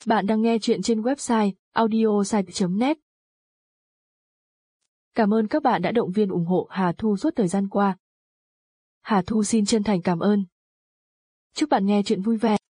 Bạn đang nghe chuyện trên website audiosite.net. Cảm ơn các bạn đã động viên ủng hộ Hà Thu suốt thời gian qua. Hà Thu xin chân thành cảm ơn. Chúc bạn nghe chuyện vui vẻ.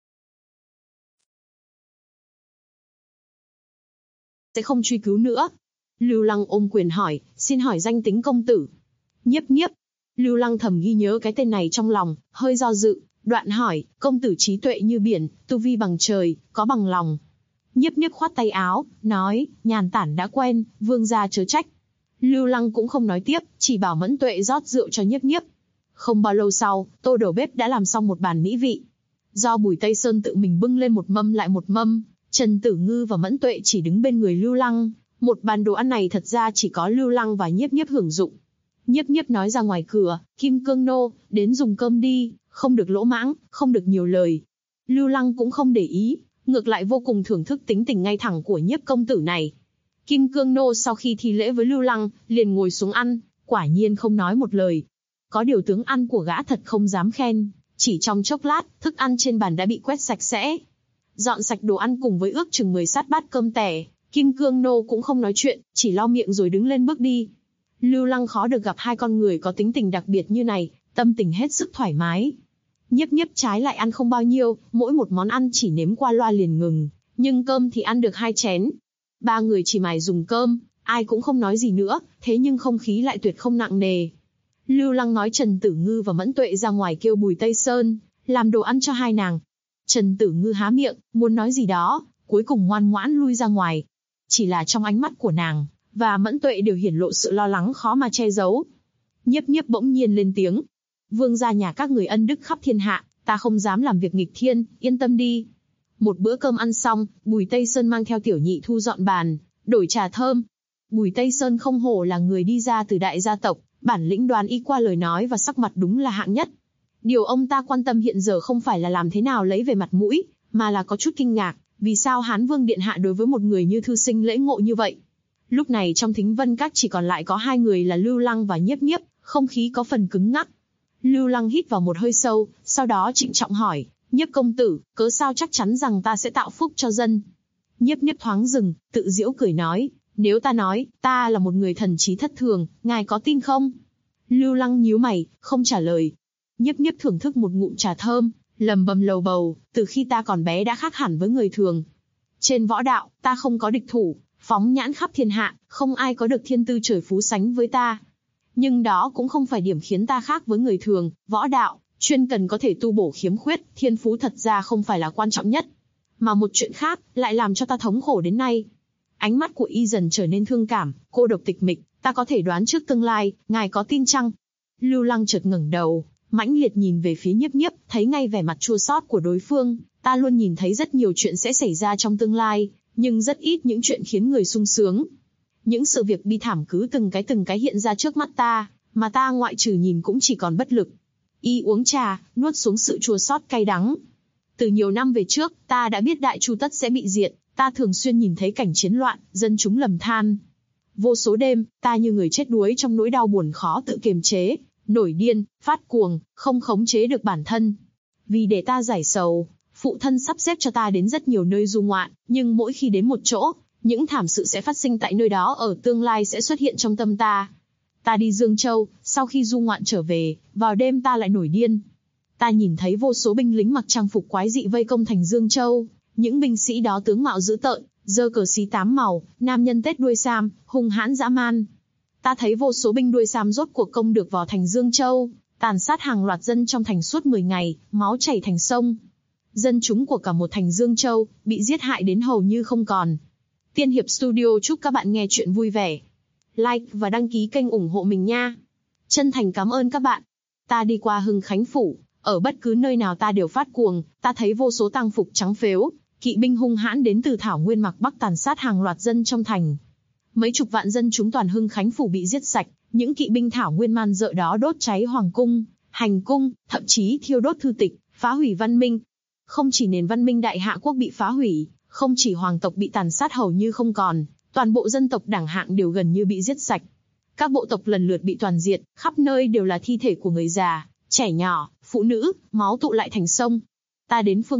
Sẽ không truy cứu nữa. Lưu Lăng ôm quyền hỏi, xin hỏi danh tính công tử. Nhiếp Nhiếp. Lưu Lăng thầm ghi nhớ cái tên này trong lòng, hơi do dự, đoạn hỏi, công tử trí tuệ như biển, tu vi bằng trời, có bằng lòng. Nhiếp Nhiếp khoát tay áo, nói, nhàn tản đã quen, vương gia chớ trách. Lưu Lăng cũng không nói tiếp, chỉ bảo Mẫn Tuệ rót rượu cho Nhiếp Nhiếp. Không bao lâu sau, tô đầu bếp đã làm xong một bàn mỹ vị. Do Bùi Tây Sơn tự mình bưng lên một mâm lại một mâm, Trần Tử Ngư và Mẫn Tuệ chỉ đứng bên người Lưu Lăng. Một bàn đồ ăn này thật ra chỉ có Lưu Lăng và Nhiếp Nhiếp hưởng dụng. Nhiếp Nhiếp nói ra ngoài cửa, Kim Cương Nô, đến dùng cơm đi, không được lỗ mãng, không được nhiều lời. Lưu Lăng cũng không để ý, ngược lại vô cùng thưởng thức tính tình ngay thẳng của Nhiếp công tử này. Kim Cương Nô sau khi thi lễ với Lưu Lăng, liền ngồi xuống ăn, quả nhiên không nói một lời. Có điều tướng ăn của gã thật không dám khen, chỉ trong chốc lát, thức ăn trên bàn đã bị quét sạch sẽ. Dọn sạch đồ ăn cùng với ước chừng 10 sát bát cơm tẻ, Kim Cương Nô cũng không nói chuyện, chỉ lau miệng rồi đứng lên bước đi. Lưu Lăng khó được gặp hai con người có tính tình đặc biệt như này, tâm tình hết sức thoải mái. Nhiếp Nhiếp trái lại ăn không bao nhiêu, mỗi một món ăn chỉ nếm qua loa liền ngừng, nhưng cơm thì ăn được 2 chén. Ba người chỉ mải dùng cơm, ai cũng không nói gì nữa, thế nhưng không khí lại tuyệt không nặng nề. Lưu Lăng nói Trần Tử Ngư và Mẫn Tuệ ra ngoài kêu Bùi Tây Sơn, làm đồ ăn cho hai nàng. Trần Tử Ngư há miệng, muốn nói gì đó, cuối cùng ngoan ngoãn lui ra ngoài. Chỉ là trong ánh mắt của nàng và Mẫn Tuệ đều hiển lộ sự lo lắng khó mà che giấu. Nhiếp Nhiếp bỗng nhiên lên tiếng. Vương gia nhà các người ân đức khắp thiên hạ, ta không dám làm việc nghịch thiên, yên tâm đi. Một bữa cơm ăn xong, Bùi Tây Sơn mang theo Tiểu Nhị thu dọn bàn, đổi trà thơm. Bùi Tây Sơn không hổ là người đi ra từ đại gia tộc, bản lĩnh đoán ý qua lời nói và sắc mặt đúng là hạng nhất. Điều ông ta quan tâm hiện giờ không phải là làm thế nào lấy về mặt mũi, mà là có chút kinh ngạc, vì sao Hán Vương điện hạ đối với một người như thư sinh lễ ngộ như vậy. Lúc này trong Thính Vân Các chỉ còn lại có hai người là Lưu Lăng và Nhiếp Nhiếp, không khí có phần cứng ngắc. Lưu Lăng hít vào một hơi sâu, sau đó trịnh trọng hỏi, Nhiếp công tử, cớ sao chắc chắn rằng ta sẽ tạo phúc cho dân? Nhiếp Nhiếp thoáng dừng, tự giễu cười nói, nếu ta nói, ta là một người thần trí thất thường, ngài có tin không? Lưu Lăng nhíu mày, không trả lời. Nhiếp Nhiếp thưởng thức một ngụm trà thơm, lầm bầm lầu bầu, từ khi ta còn bé đã khác hẳn với người thường. Trên võ đạo, ta không có địch thủ, phóng nhãn khắp thiên hạ, không ai có được thiên tư trời phú sánh với ta. Nhưng đó cũng không phải điểm khiến ta khác với người thường, võ đạo, chuyên cần có thể tu bổ khiếm khuyết, thiên phú thật ra không phải là quan trọng nhất. Mà một chuyện khác, lại làm cho ta thống khổ đến nay. Ánh mắt của y dần trở nên thương cảm, cô độc tịch mịch, ta có thể đoán trước tương lai, ngài có tin chăng? Lưu Lăng chợt ngẩng đầu, mãnh liệt nhìn về phía Nhiếp Nhiếp, thấy ngay vẻ mặt chua xót của đối phương, ta luôn nhìn thấy rất nhiều chuyện sẽ xảy ra trong tương lai, nhưng rất ít những chuyện khiến người sung sướng. Những sự việc bi thảm cứ từng cái hiện ra trước mắt ta, mà ta ngoại trừ nhìn cũng chỉ còn bất lực. Y uống trà, nuốt xuống sự chua xót cay đắng. Từ nhiều năm về trước, ta đã biết Đại Chu tất sẽ bị diệt, ta thường xuyên nhìn thấy cảnh chiến loạn, dân chúng lầm than. Vô số đêm, ta như người chết đuối trong nỗi đau buồn khó tự kiềm chế, nổi điên, phát cuồng, không khống chế được bản thân. Vì để ta giải sầu, phụ thân sắp xếp cho ta đến rất nhiều nơi du ngoạn, nhưng mỗi khi đến một chỗ, những thảm sự sẽ phát sinh tại nơi đó ở tương lai sẽ xuất hiện trong tâm ta. Ta đi Dương Châu, sau khi du ngoạn trở về, vào đêm ta lại nổi điên. Ta nhìn thấy vô số binh lính mặc trang phục quái dị vây công thành Dương Châu, những binh sĩ đó tướng mạo dữ tợn, giơ cờ xí 8 màu, nam nhân tết đuôi sam, hung hãn dã man. Ta thấy vô số binh đuôi sam rốt cuộc công được vào thành Dương Châu, tàn sát hàng loạt dân trong thành suốt 10 ngày, máu chảy thành sông. Dân chúng của cả một thành Dương Châu bị giết hại đến hầu như không còn. Tiên Hiệp Studio chúc các bạn nghe chuyện vui vẻ. Like và đăng ký kênh ủng hộ mình nha. Chân thành cảm ơn các bạn. Ta đi qua Hưng Khánh Phủ, ở bất cứ nơi nào ta đều phát cuồng, ta thấy vô số tang phục trắng phếu, kỵ binh hung hãn đến từ Thảo Nguyên Mạc Bắc tàn sát hàng loạt dân trong thành. Mấy chục vạn dân chúng toàn Hưng Khánh Phủ bị giết sạch, những kỵ binh Thảo Nguyên man dợ đó đốt cháy hoàng cung, hành cung, thậm chí thiêu đốt thư tịch, phá hủy văn minh. Không chỉ nền văn minh Đại Hạ quốc bị phá hủy, không chỉ hoàng tộc bị tàn sát hầu như không còn, toàn bộ dân tộc đẳng hạng đều gần như bị giết sạch. Các bộ tộc lần lượt bị toàn diệt, khắp nơi đều là thi thể của người già, trẻ nhỏ, phụ nữ, máu tụ lại thành sông. Ta đến phương Bắc,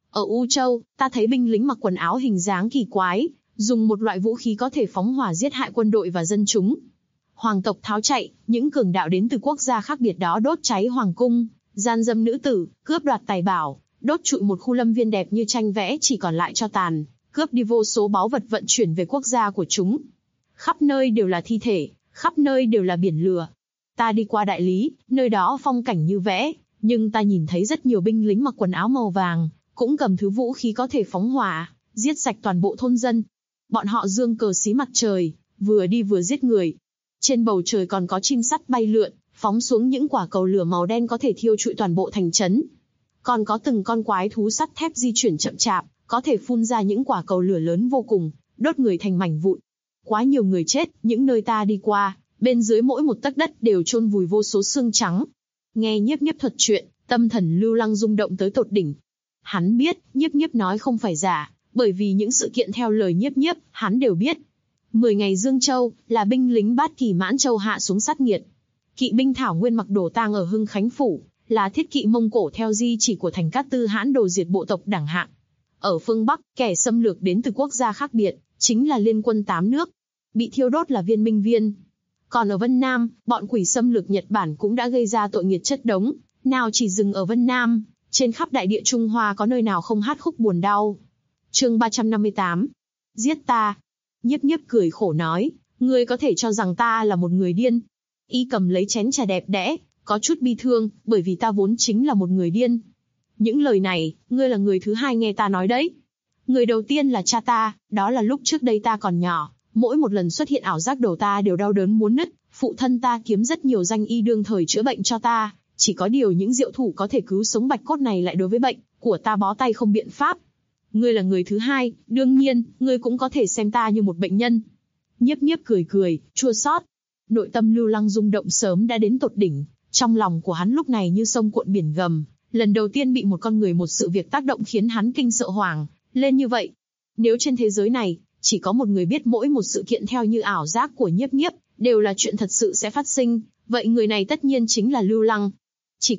Ở U Châu, ta thấy binh lính mặc quần áo hình dáng kỳ quái, dùng một loại vũ khí có thể phóng hỏa giết hại quân đội và dân chúng. Hoàng tộc tháo chạy, những cường đạo đến từ quốc gia khác biệt đó đốt cháy hoàng cung, gian dâm nữ tử, cướp đoạt tài bảo, đốt trụi một khu lâm viên đẹp như tranh vẽ chỉ còn lại tro tàn, cướp đi vô số báu vật vận chuyển về quốc gia của chúng. Khắp nơi đều là thi thể, khắp nơi đều là biển lửa. Ta đi qua Đại Lý, nơi đó phong cảnh như vẽ, nhưng ta nhìn thấy rất nhiều binh lính mặc quần áo màu vàng, cũng cầm thứ vũ khí có thể phóng hỏa, giết sạch toàn bộ thôn dân. Bọn họ giương cờ xí mặt trời, vừa đi vừa giết người. Trên bầu trời còn có chim sắt bay lượn, phóng xuống những quả cầu lửa màu đen có thể thiêu trụi toàn bộ thành trấn. Còn có từng con quái thú sắt thép di chuyển chậm chạp, có thể phun ra những quả cầu lửa lớn vô cùng, đốt người thành mảnh vụn. Quá nhiều người chết, những nơi ta đi qua, bên dưới mỗi một tấc đất đều chôn vùi vô số xương trắng. Nghe Nhiếp Nhiếp thuật chuyện, tâm thần Lưu Lăng rung động tới tột đỉnh. Hắn biết, Nhiếp Nhiếp nói không phải giả, bởi vì những sự kiện theo lời Nhiếp Nhiếp, hắn đều biết. 10 ngày Dương Châu, là binh lính Bát Kỳ Mãn Châu hạ xuống sát nghiệt. Kỵ binh Thảo Nguyên mặc đồ tang ở Hưng Khánh Phủ, là thiết kỵ Mông Cổ theo di chỉ của Thành Cát Tư Hãn đồ diệt bộ tộc Đẳng Hạng. Ở phương Bắc, kẻ xâm lược đến từ quốc gia khác biệt, chính là liên quân 8 nước. Bị thiêu đốt là Viên Minh Viên. Còn ở Vân Nam, bọn quỷ xâm lược Nhật Bản cũng đã gây ra tội nghiệt chất đống, nào chỉ dừng ở Vân Nam, trên khắp đại địa Trung Hoa có nơi nào không hát khúc buồn đau. Chương 358. Giết ta. Nhiếp Nhiếp cười khổ nói, ngươi có thể cho rằng ta là một người điên. Y cầm lấy chén trà đẹp đẽ, có chút bi thương, bởi vì ta vốn chính là một người điên. Những lời này, ngươi là người thứ hai nghe ta nói đấy. Người đầu tiên là cha ta, đó là lúc trước đây ta còn nhỏ, mỗi một lần xuất hiện ảo giác đầu ta đều đau đớn muốn nứt, phụ thân ta kiếm rất nhiều danh y đương thời chữa bệnh cho ta, chỉ có điều những diệu thủ có thể cứu sống bạch cốt này lại đối với bệnh của ta bó tay không biện pháp. Ngươi là người thứ hai, đương nhiên, ngươi cũng có thể xem ta như một bệnh nhân. Nhiếp Nhiếp cười cười, chua xót. Nội tâm Lưu Lăng rung động sớm đã đến tột đỉnh, trong lòng của hắn lúc này như sông cuộn biển gầm, lần đầu tiên bị một con người một sự việc tác động khiến hắn kinh sợ hoảng lên như vậy. Nếu trên thế giới này, chỉ có một người biết mỗi một sự kiện theo như ảo giác của Nhiếp Nhiếp, đều là chuyện thật sự sẽ phát sinh, vậy người này tất nhiên chính là Lưu Lăng. Chỉ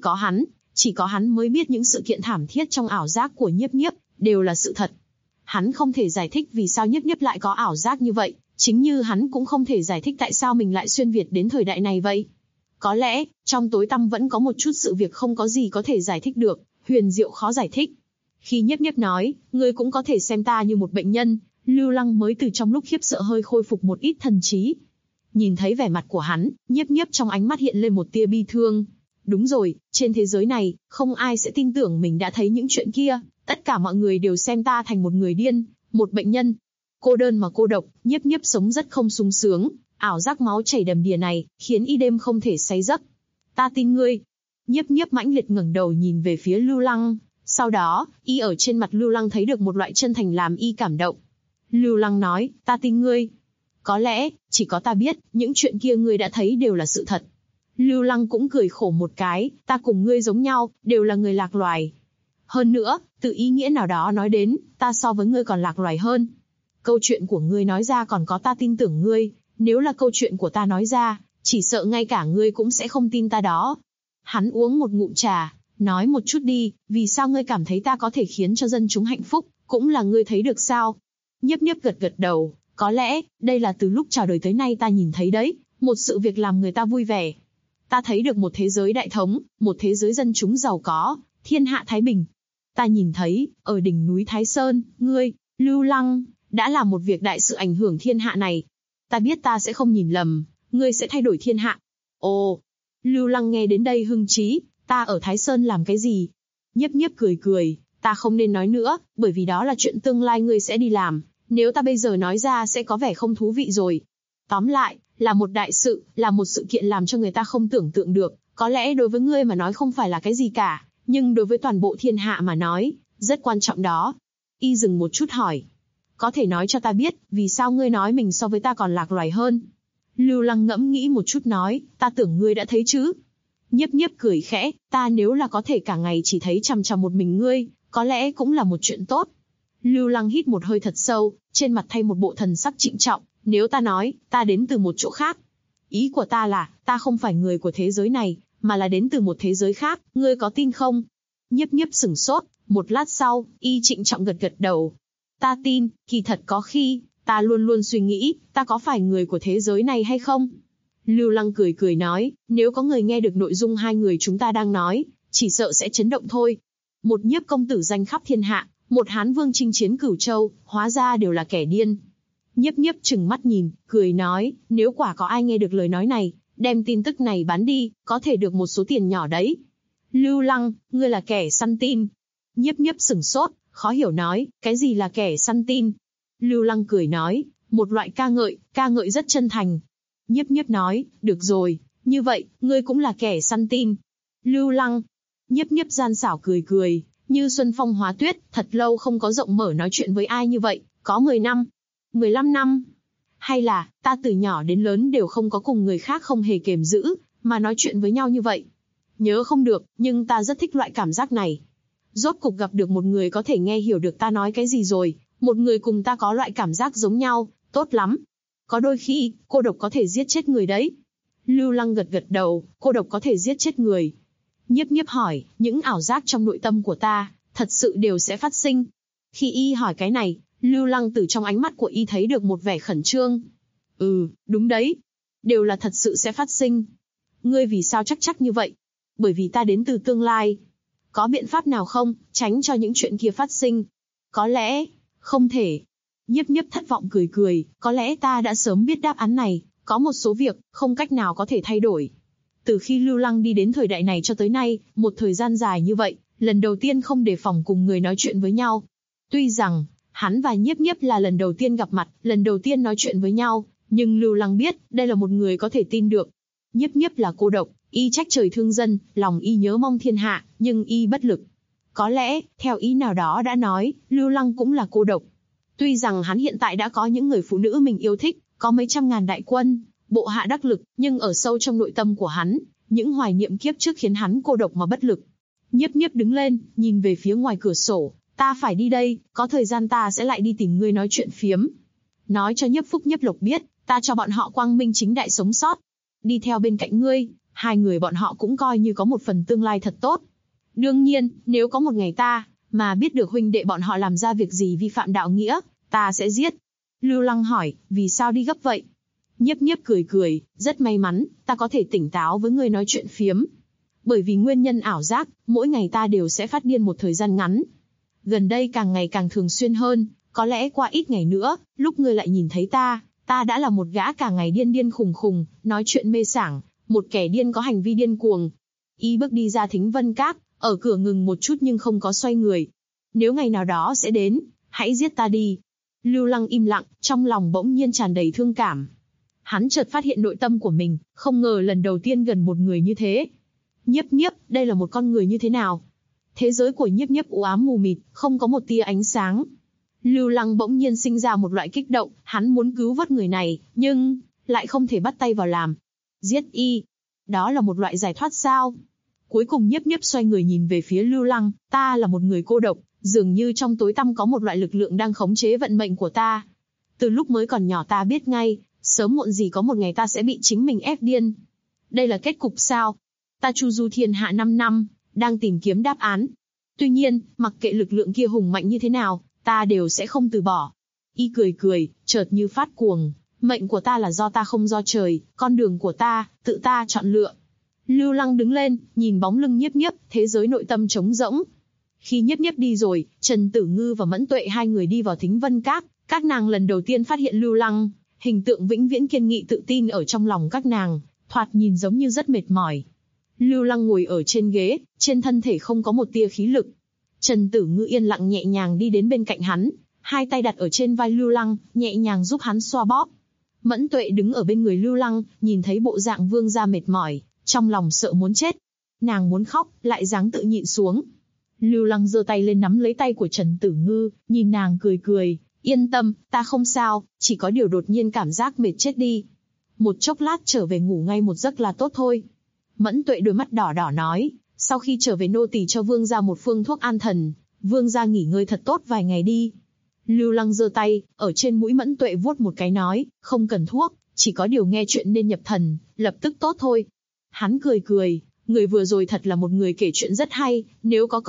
có hắn mới biết những sự kiện thảm thiết trong ảo giác của Nhiếp Nhiếp, đều là sự thật. Hắn không thể giải thích vì sao Nhiếp Nhiếp lại có ảo giác như vậy, chính như hắn cũng không thể giải thích tại sao mình lại xuyên Việt đến thời đại này vậy. Có lẽ, trong tối tăm vẫn có một chút sự việc không có gì có thể giải thích được, huyền diệu khó giải thích. Khi Nhiếp Nhiếp nói, ngươi cũng có thể xem ta như một bệnh nhân, Lưu Lăng mới từ trong lúc khiếp sợ hơi khôi phục một ít thần trí. Nhìn thấy vẻ mặt của hắn, Nhiếp Nhiếp trong ánh mắt hiện lên một tia bi thương. Đúng rồi, trên thế giới này, không ai sẽ tin tưởng mình đã thấy những chuyện kia, tất cả mọi người đều xem ta thành một người điên, một bệnh nhân. Cô đơn mà cô độc, Nhiếp Nhiếp sống rất không sung sướng, ảo giác máu chảy đầm đìa này, khiến y đêm không thể say giấc. Ta tin ngươi. Nhiếp Nhiếp mãnh liệt ngẩng đầu nhìn về phía Lưu Lăng, sau đó, y ở trên mặt Lưu Lăng thấy được một loại chân thành làm y cảm động. Lưu Lăng nói, ta tin ngươi. Có lẽ, chỉ có ta biết, những chuyện kia ngươi đã thấy đều là sự thật. Lưu Lăng cũng cười khổ một cái, ta cùng ngươi giống nhau, đều là người lạc loài. Hơn nữa, từ ý nghĩa nào đó nói đến, ta so với ngươi còn lạc loài hơn. Câu chuyện của ngươi nói ra còn có ta tin tưởng ngươi, nếu là câu chuyện của ta nói ra, chỉ sợ ngay cả ngươi cũng sẽ không tin ta đó. Hắn uống một ngụm trà, nói một chút đi, vì sao ngươi cảm thấy ta có thể khiến cho dân chúng hạnh phúc, cũng là ngươi thấy được sao? Nhiếp Nhiếp gật gật đầu, có lẽ, đây là từ lúc chào đời tới nay ta nhìn thấy đấy, một sự việc làm người ta vui vẻ. Ta thấy được một thế giới đại thống, một thế giới dân chúng giàu có, thiên hạ thái bình. Ta nhìn thấy, ở đỉnh núi Thái Sơn, ngươi, Lưu Lăng, đã làm một việc đại sự ảnh hưởng thiên hạ này. Ta biết ta sẽ không nhìn lầm, ngươi sẽ thay đổi thiên hạ. Ồ, Lưu Lăng nghe đến đây hưng trí, ta ở Thái Sơn làm cái gì? Nhiếp Nhiếp cười cười, ta không nên nói nữa, bởi vì đó là chuyện tương lai ngươi sẽ đi làm, nếu ta bây giờ nói ra sẽ có vẻ không thú vị rồi. Tóm lại, là một đại sự, là một sự kiện làm cho người ta không tưởng tượng được, có lẽ đối với ngươi mà nói không phải là cái gì cả, nhưng đối với toàn bộ thiên hạ mà nói, rất quan trọng đó. Y dừng một chút hỏi, có thể nói cho ta biết, vì sao ngươi nói mình so với ta còn lạc loài hơn? Lưu Lăng ngẫm nghĩ một chút nói, ta tưởng ngươi đã thấy chứ. Nhiếp Nhiếp cười khẽ, ta nếu là có thể cả ngày chỉ thấy chằm chằm một mình ngươi, có lẽ cũng là một chuyện tốt. Lưu Lăng hít một hơi thật sâu, trên mặt thay một bộ thần sắc trịnh trọng, nếu ta nói, ta đến từ một chỗ khác. Ý của ta là, ta không phải người của thế giới này, mà là đến từ một thế giới khác, ngươi có tin không? Nhiếp Nhiếp sửng sốt, Một lát sau, y trịnh trọng gật gật đầu. Ta tin, kỳ thật có khi, ta luôn luôn suy nghĩ, ta có phải người của thế giới này hay không? Lưu Lăng cười cười nói, nếu có người nghe được nội dung hai người chúng ta đang nói, chỉ sợ sẽ chấn động thôi. Một Nhiếp công tử danh khắp thiên hạ, một Hán vương chinh chiến Cửu Châu, hóa ra đều là kẻ điên. Nhiếp trừng mắt nhìn, cười nói, nếu quả có ai nghe được lời nói này, đem tin tức này bán đi, có thể được một số tiền nhỏ đấy. Lưu Lăng, ngươi là kẻ săn tin. Nhiếp sửng sốt, khó hiểu nói, cái gì là kẻ săn tin? Lưu Lăng cười nói, một loại ca ngợi rất chân thành. Nhiếp nói, được rồi, như vậy, ngươi cũng là kẻ săn tin. Lưu Lăng, nhiếp gian xảo cười cười, như xuân phong hóa tuyết, thật lâu không có rộng mở nói chuyện với ai như vậy, có 10 năm, 15 năm. Hay là, ta từ nhỏ đến lớn đều không có cùng người khác không hề kềm giữ, mà nói chuyện với nhau như vậy. Nhớ không được, nhưng ta rất thích loại cảm giác này. Rốt cục gặp được một người có thể nghe hiểu được ta nói cái gì rồi, một người cùng ta có loại cảm giác giống nhau, tốt lắm. Có đôi khi, cô độc có thể giết chết người đấy. Lưu Lăng gật gật đầu, cô độc có thể giết chết người. Nhiếp hỏi, những ảo giác trong nội tâm của ta, thật sự đều sẽ phát sinh. Khi y hỏi cái này, Lưu Lăng từ trong ánh mắt của y thấy được một vẻ khẩn trương. Đúng đấy. Đều là thật sự sẽ phát sinh. Ngươi vì sao chắc như vậy? Bởi vì ta đến từ tương lai. Có biện pháp nào không, tránh cho những chuyện kia phát sinh? Có lẽ, không thể. Nhiếp thất vọng cười, có lẽ ta đã sớm biết đáp án này, có một số việc, không cách nào có thể thay đổi. Từ khi Lưu Lăng đi đến thời đại này cho tới nay, một thời gian dài như vậy, lần đầu tiên không đề phòng cùng người nói chuyện với nhau. Tuy rằng, hắn và Nhiếp là lần đầu tiên gặp mặt, lần đầu tiên nói chuyện với nhau, nhưng Lưu Lăng biết, đây là một người có thể tin được. Nhiếp là cô độc, y trách trời thương dân, lòng y nhớ mong thiên hạ, nhưng y bất lực. Có lẽ, theo ý nào đó đã nói, Lưu Lăng cũng là cô độc. Tuy rằng hắn hiện tại đã có những người phụ nữ mình yêu thích, có mấy trăm ngàn đại quân, bộ hạ đắc lực, nhưng ở sâu trong nội tâm của hắn, những hoài niệm kiếp trước khiến hắn cô độc mà bất lực. Nhiếp đứng lên, nhìn về phía ngoài cửa sổ, ta phải đi đây, có thời gian ta sẽ lại đi tìm ngươi nói chuyện phiếm. Nói cho Nhiếp Phúc Nhiếp Lộc biết, ta cho bọn họ quang minh chính đại sống sót. Đi theo bên cạnh ngươi, hai người bọn họ cũng coi như có một phần tương lai thật tốt. Đương nhiên, nếu có một ngày ta mà biết được huynh đệ bọn họ làm ra việc gì vi phạm đạo nghĩa, ta sẽ giết. Lưu Lăng hỏi, vì sao đi gấp vậy? Nhiếp cười, rất may mắn, ta có thể tỉnh táo với ngươi nói chuyện phiếm. Bởi vì nguyên nhân ảo giác, mỗi ngày ta đều sẽ phát điên một thời gian ngắn. Gần đây càng ngày càng thường xuyên hơn, có lẽ qua ít ngày nữa, lúc ngươi lại nhìn thấy ta đã là một gã cả ngày điên khùng, nói chuyện mê sảng, một kẻ điên có hành vi điên cuồng. Y bước đi ra Thính Vân Các, ở cửa ngừng một chút nhưng không có xoay người. Nếu ngày nào đó sẽ đến, hãy giết ta đi. Lưu Lăng im lặng, trong lòng bỗng nhiên tràn đầy thương cảm. Hắn chợt phát hiện nội tâm của mình, không ngờ lần đầu tiên gần một người như thế. Nhiếp, đây là một con người như thế nào? Thế giới của Nhiếp u ám mù mịt, không có một tia ánh sáng. Lưu Lăng bỗng nhiên sinh ra một loại kích động, hắn muốn cứu vớt người này, nhưng lại không thể bắt tay vào làm. Giết y, đó là một loại giải thoát sao? Cuối cùng Nhiếp xoay người nhìn về phía Lưu Lăng, ta là một người cô độc, dường như trong tối tăm có một loại lực lượng đang khống chế vận mệnh của ta. Từ lúc mới còn nhỏ ta biết ngay, sớm muộn gì có một ngày ta sẽ bị chính mình ép điên. Đây là kết cục sao? Ta chu du thiên hạ 5 năm, đang tìm kiếm đáp án. Tuy nhiên, mặc kệ lực lượng kia hùng mạnh như thế nào, ta đều sẽ không từ bỏ. Y cười, chợt như phát cuồng. Mệnh của ta là do ta không do trời, con đường của ta, tự ta chọn lựa. Lưu Lăng đứng lên, nhìn bóng lưng Nhiếp, thế giới nội tâm trống rỗng. Khi Nhiếp đi rồi, Trần Tử Ngư và Mẫn Tuệ hai người đi vào Thính Vân Các, các nàng lần đầu tiên phát hiện Lưu Lăng, hình tượng vĩnh viễn kiên nghị tự tin ở trong lòng các nàng, thoạt nhìn giống như rất mệt mỏi. Lưu Lăng ngồi ở trên ghế, trên thân thể không có một tia khí lực. Trần Tử Ngư yên lặng nhẹ nhàng đi đến bên cạnh hắn, hai tay đặt ở trên vai Lưu Lăng, nhẹ nhàng giúp hắn xoa bóp. Mẫn Tuệ đứng ở bên người Lưu Lăng, nhìn thấy bộ dạng vương gia mệt mỏi, trong lòng sợ muốn chết. Nàng muốn khóc, lại dáng tự nhịn xuống. Lưu Lăng giơ tay lên nắm lấy tay của Trần Tử Ngư, nhìn nàng cười, yên tâm, ta không sao, chỉ có điều đột nhiên cảm giác mệt chết đi. Một chốc lát trở về ngủ ngay một giấc là tốt thôi. Mẫn Tuệ đôi mắt đỏ nói, sau khi trở về nô tỳ cho vương gia một phương thuốc an thần, vương gia nghỉ ngơi thật tốt vài ngày đi. Lưu Lăng giơ tay, ở trên mũi Mẫn Tuệ vuốt một cái nói, không cần thuốc, chỉ có điều nghe chuyện nên nhập thần, lập tức tốt thôi. Hắn cười, người vừa rồi thật là một người kể chuyện rất hay, nếu có cơ hội,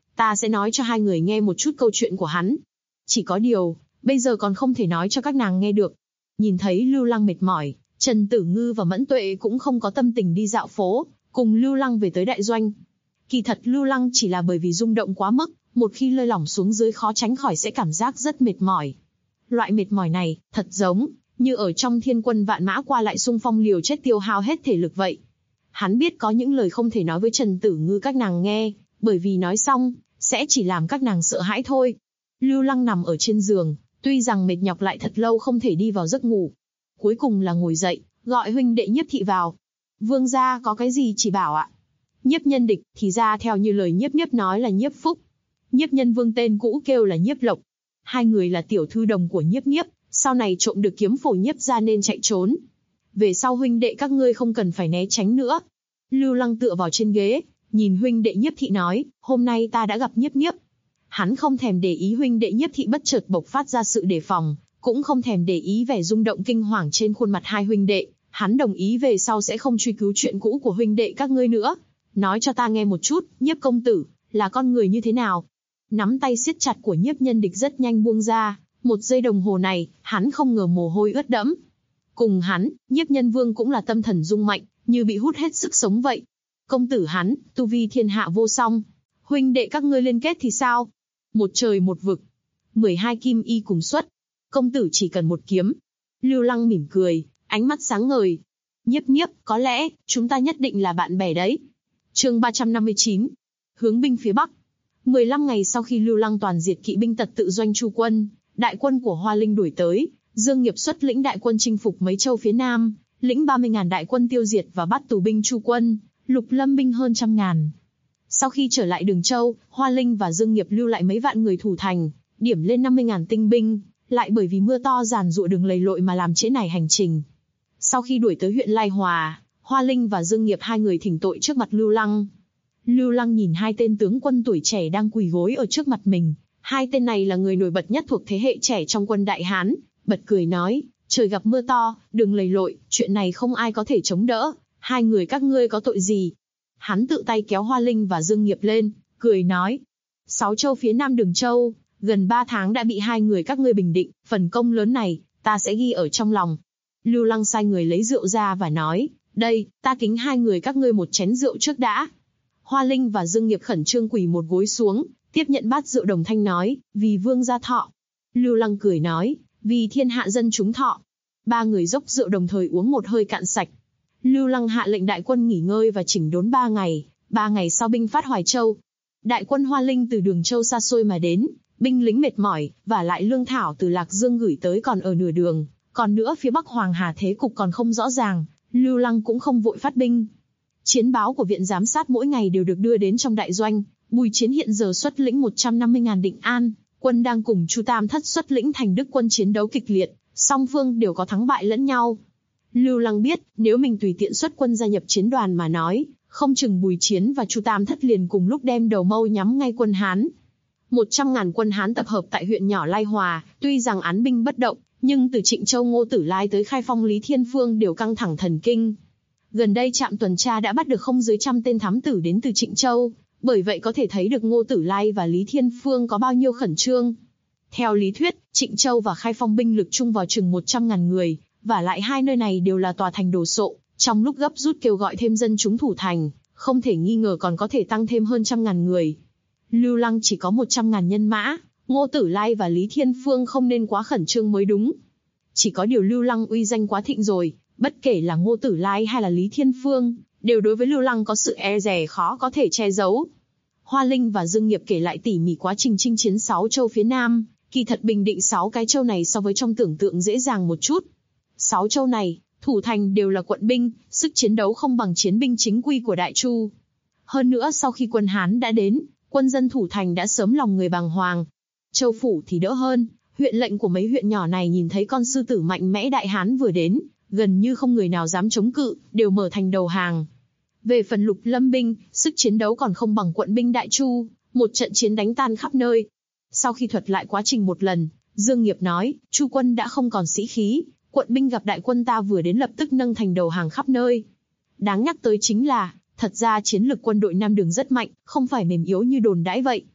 Ta sẽ nói cho hai người nghe một chút câu chuyện của hắn. Chỉ có điều, bây giờ còn không thể nói cho các nàng nghe được. Nhìn thấy Lưu Lăng mệt mỏi, Trần Tử Ngư và Mẫn Tuệ cũng không có tâm tình đi dạo phố, cùng Lưu Lăng về tới đại doanh. Kỳ thật Lưu Lăng chỉ là bởi vì rung động quá mức, một khi lơi lỏng xuống dưới khó tránh khỏi sẽ cảm giác rất mệt mỏi. Loại mệt mỏi này, thật giống như ở trong thiên quân vạn mã qua lại xung phong liều chết tiêu hao hết thể lực vậy. Hắn biết có những lời không thể nói với Trần Tử Ngư các nàng nghe, bởi vì nói xong, sẽ chỉ làm các nàng sợ hãi thôi. Lưu Lăng nằm ở trên giường, tuy rằng mệt nhọc lại thật lâu không thể đi vào giấc ngủ. Cuối cùng là ngồi dậy, gọi huynh đệ Nhiếp Thị vào. Vương gia có cái gì chỉ bảo ạ? Nhiếp Nhân Địch, thì ra theo như lời Nhiếp Nhiếp nói là Nhiếp Phúc. Nhiếp Nhân Vương tên cũ kêu là Nhiếp Lộc. Hai người là tiểu thư đồng của Nhiếp Nhiếp, sau này trộm được kiếm phổ Nhiếp ra nên chạy trốn. Về sau huynh đệ các ngươi không cần phải né tránh nữa. Lưu Lăng tựa vào trên ghế, nhìn huynh đệ Nhiếp Thị nói, hôm nay ta đã gặp Nhiếp Nhiếp. Hắn không thèm để ý huynh đệ Nhiếp Thị bất chợt bộc phát ra sự đề phòng, cũng không thèm để ý vẻ rung động kinh hoàng trên khuôn mặt hai huynh đệ. Hắn đồng ý về sau sẽ không truy cứu chuyện cũ của huynh đệ các ngươi nữa. Nói cho ta nghe một chút, Nhiếp công tử là con người như thế nào? Nắm tay siết chặt của Nhiếp Nhân Địch rất nhanh buông ra, 1 giây đồng hồ này, hắn không ngờ mồ hôi ướt đẫm. Cùng hắn, Nhiếp Nhân Vương cũng là tâm thần rung mạnh, như bị hút hết sức sống vậy. Công tử hắn, tu vi thiên hạ vô song. Huynh đệ các ngươi liên kết thì sao? Một trời một vực. 12 kim y cùng xuất. Công tử chỉ cần một kiếm. Lưu Lăng mỉm cười, ánh mắt sáng ngời. Nhiếp Nhiếp, có lẽ, chúng ta nhất định là bạn bè đấy. Chương 359. Hướng binh phía Bắc. 15 ngày sau khi Lưu Lăng toàn diệt kỵ binh Tật Tự doanh Chu quân, đại quân của Hoa Linh đuổi tới, Dương Nghiệp xuất lĩnh đại quân chinh phục mấy châu phía Nam, lĩnh 30.000 đại quân tiêu diệt và bắt tù binh Chu quân, Lục Lâm binh hơn 100.000. Sau khi trở lại Đường Châu, Hoa Linh và Dương Nghiệp lưu lại mấy vạn người thủ thành, điểm lên 50.000 tinh binh, lại bởi vì mưa to giàn giụa đường lầy lội mà làm trễ nải hành trình. Sau khi đuổi tới huyện Lai Hòa, Hoa Linh và Dương Nghiệp hai người thỉnh tội trước mặt Lưu Lăng. Lưu Lăng nhìn hai tên tướng quân tuổi trẻ đang quỳ gối ở trước mặt mình, hai tên này là người nổi bật nhất thuộc thế hệ trẻ trong quân Đại Hán, bật cười nói, trời gặp mưa to, đường lầy lội, chuyện này không ai có thể chống đỡ, hai người các ngươi có tội gì? Hắn tự tay kéo Hoa Linh và Dương Nghiệp lên, cười nói, 6 châu phía Nam Đường Châu, gần 3 tháng đã bị hai người các ngươi bình định, phần công lớn này, ta sẽ ghi ở trong lòng. Lưu Lăng sai người lấy rượu ra và nói, đây, ta kính hai người các ngươi một chén rượu trước đã. Hoa Linh và Dương Nghiệp khẩn trương quỳ một gối xuống, tiếp nhận bát rượu đồng thanh nói, vì vương gia thọ. Lưu Lăng cười nói, vì thiên hạ dân chúng thọ. Ba người dốc rượu đồng thời uống một hơi cạn sạch. Lưu Lăng hạ lệnh đại quân nghỉ ngơi và chỉnh đốn 3 ngày, 3 ngày sau binh phát Hoài Châu. Đại quân Hoa Linh từ Đường Châu xa xôi mà đến, binh lính mệt mỏi, và lại lương thảo từ Lạc Dương gửi tới còn ở nửa đường, còn nữa phía Bắc Hoàng Hà thế cục còn không rõ ràng, Lưu Lăng cũng không vội phát binh. Chiến báo của viện giám sát mỗi ngày đều được đưa đến trong đại doanh. Bùi Chiến hiện giờ xuất lĩnh 150.000 Định An, quân đang cùng Chu Tam Thất xuất lĩnh Thành Đức quân chiến đấu kịch liệt, song phương đều có thắng bại lẫn nhau. Lưu Lăng biết, nếu mình tùy tiện xuất quân gia nhập chiến đoàn mà nói, không chừng Bùi Chiến và Chu Tam Thất liền cùng lúc đem đầu mâu nhắm ngay quân Hán. 100.000 quân Hán tập hợp tại huyện nhỏ Lai Hòa, tuy rằng án binh bất động, nhưng từ Trịnh Châu Ngô Tử Lai tới Khai Phong Lý Thiên Phương đều căng thẳng thần kinh. Gần đây trạm tuần tra đã bắt được không dưới 100 tên thám tử đến từ Trịnh Châu, bởi vậy có thể thấy được Ngô Tử Lai và Lý Thiên Phương có bao nhiêu khẩn trương. Theo lý thuyết, Trịnh Châu và Khai Phong binh lực chung vào chừng 100.000 người, và lại hai nơi này đều là tòa thành đồ sộ, trong lúc gấp rút kêu gọi thêm dân chúng thủ thành, không thể nghi ngờ còn có thể tăng thêm hơn 100.000 người. Lưu Lăng chỉ có 100.000 nhân mã, Ngô Tử Lai và Lý Thiên Phương không nên quá khẩn trương mới đúng. Chỉ có điều Lưu Lăng uy danh quá thịnh rồi, bất kể là Ngô Tử Lai hay là Lý Thiên Phương, đều đối với Lưu Lăng có sự e dè khó có thể che giấu. Hoa Linh và Dương Nghiệp kể lại tỉ mỉ quá trình chinh chiến 6 châu phía Nam, kỳ thật bình định 6 cái châu này so với trong tưởng tượng dễ dàng một chút. 6 châu này, thủ thành đều là quận binh, sức chiến đấu không bằng chiến binh chính quy của Đại Chu. Hơn nữa sau khi quân Hán đã đến, quân dân thủ thành đã sớm lòng người bàng hoàng. Châu phủ thì đỡ hơn, huyện lệnh của mấy huyện nhỏ này nhìn thấy con sư tử mạnh mẽ Đại Hán vừa đến, gần như không người nào dám chống cự, đều mở thành đầu hàng. Về phần Lục Lâm binh, sức chiến đấu còn không bằng quận binh Đại Chu, một trận chiến đánh tan khắp nơi. Sau khi thuật lại quá trình một lần, Dương Nghiệp nói, Chu quân đã không còn sĩ khí, quận binh gặp đại quân ta vừa đến lập tức nâng thành đầu hàng khắp nơi. Đáng nhắc tới chính là, thật ra chiến lực quân đội Nam Đường rất mạnh, không phải mềm yếu như đồn đãi vậy.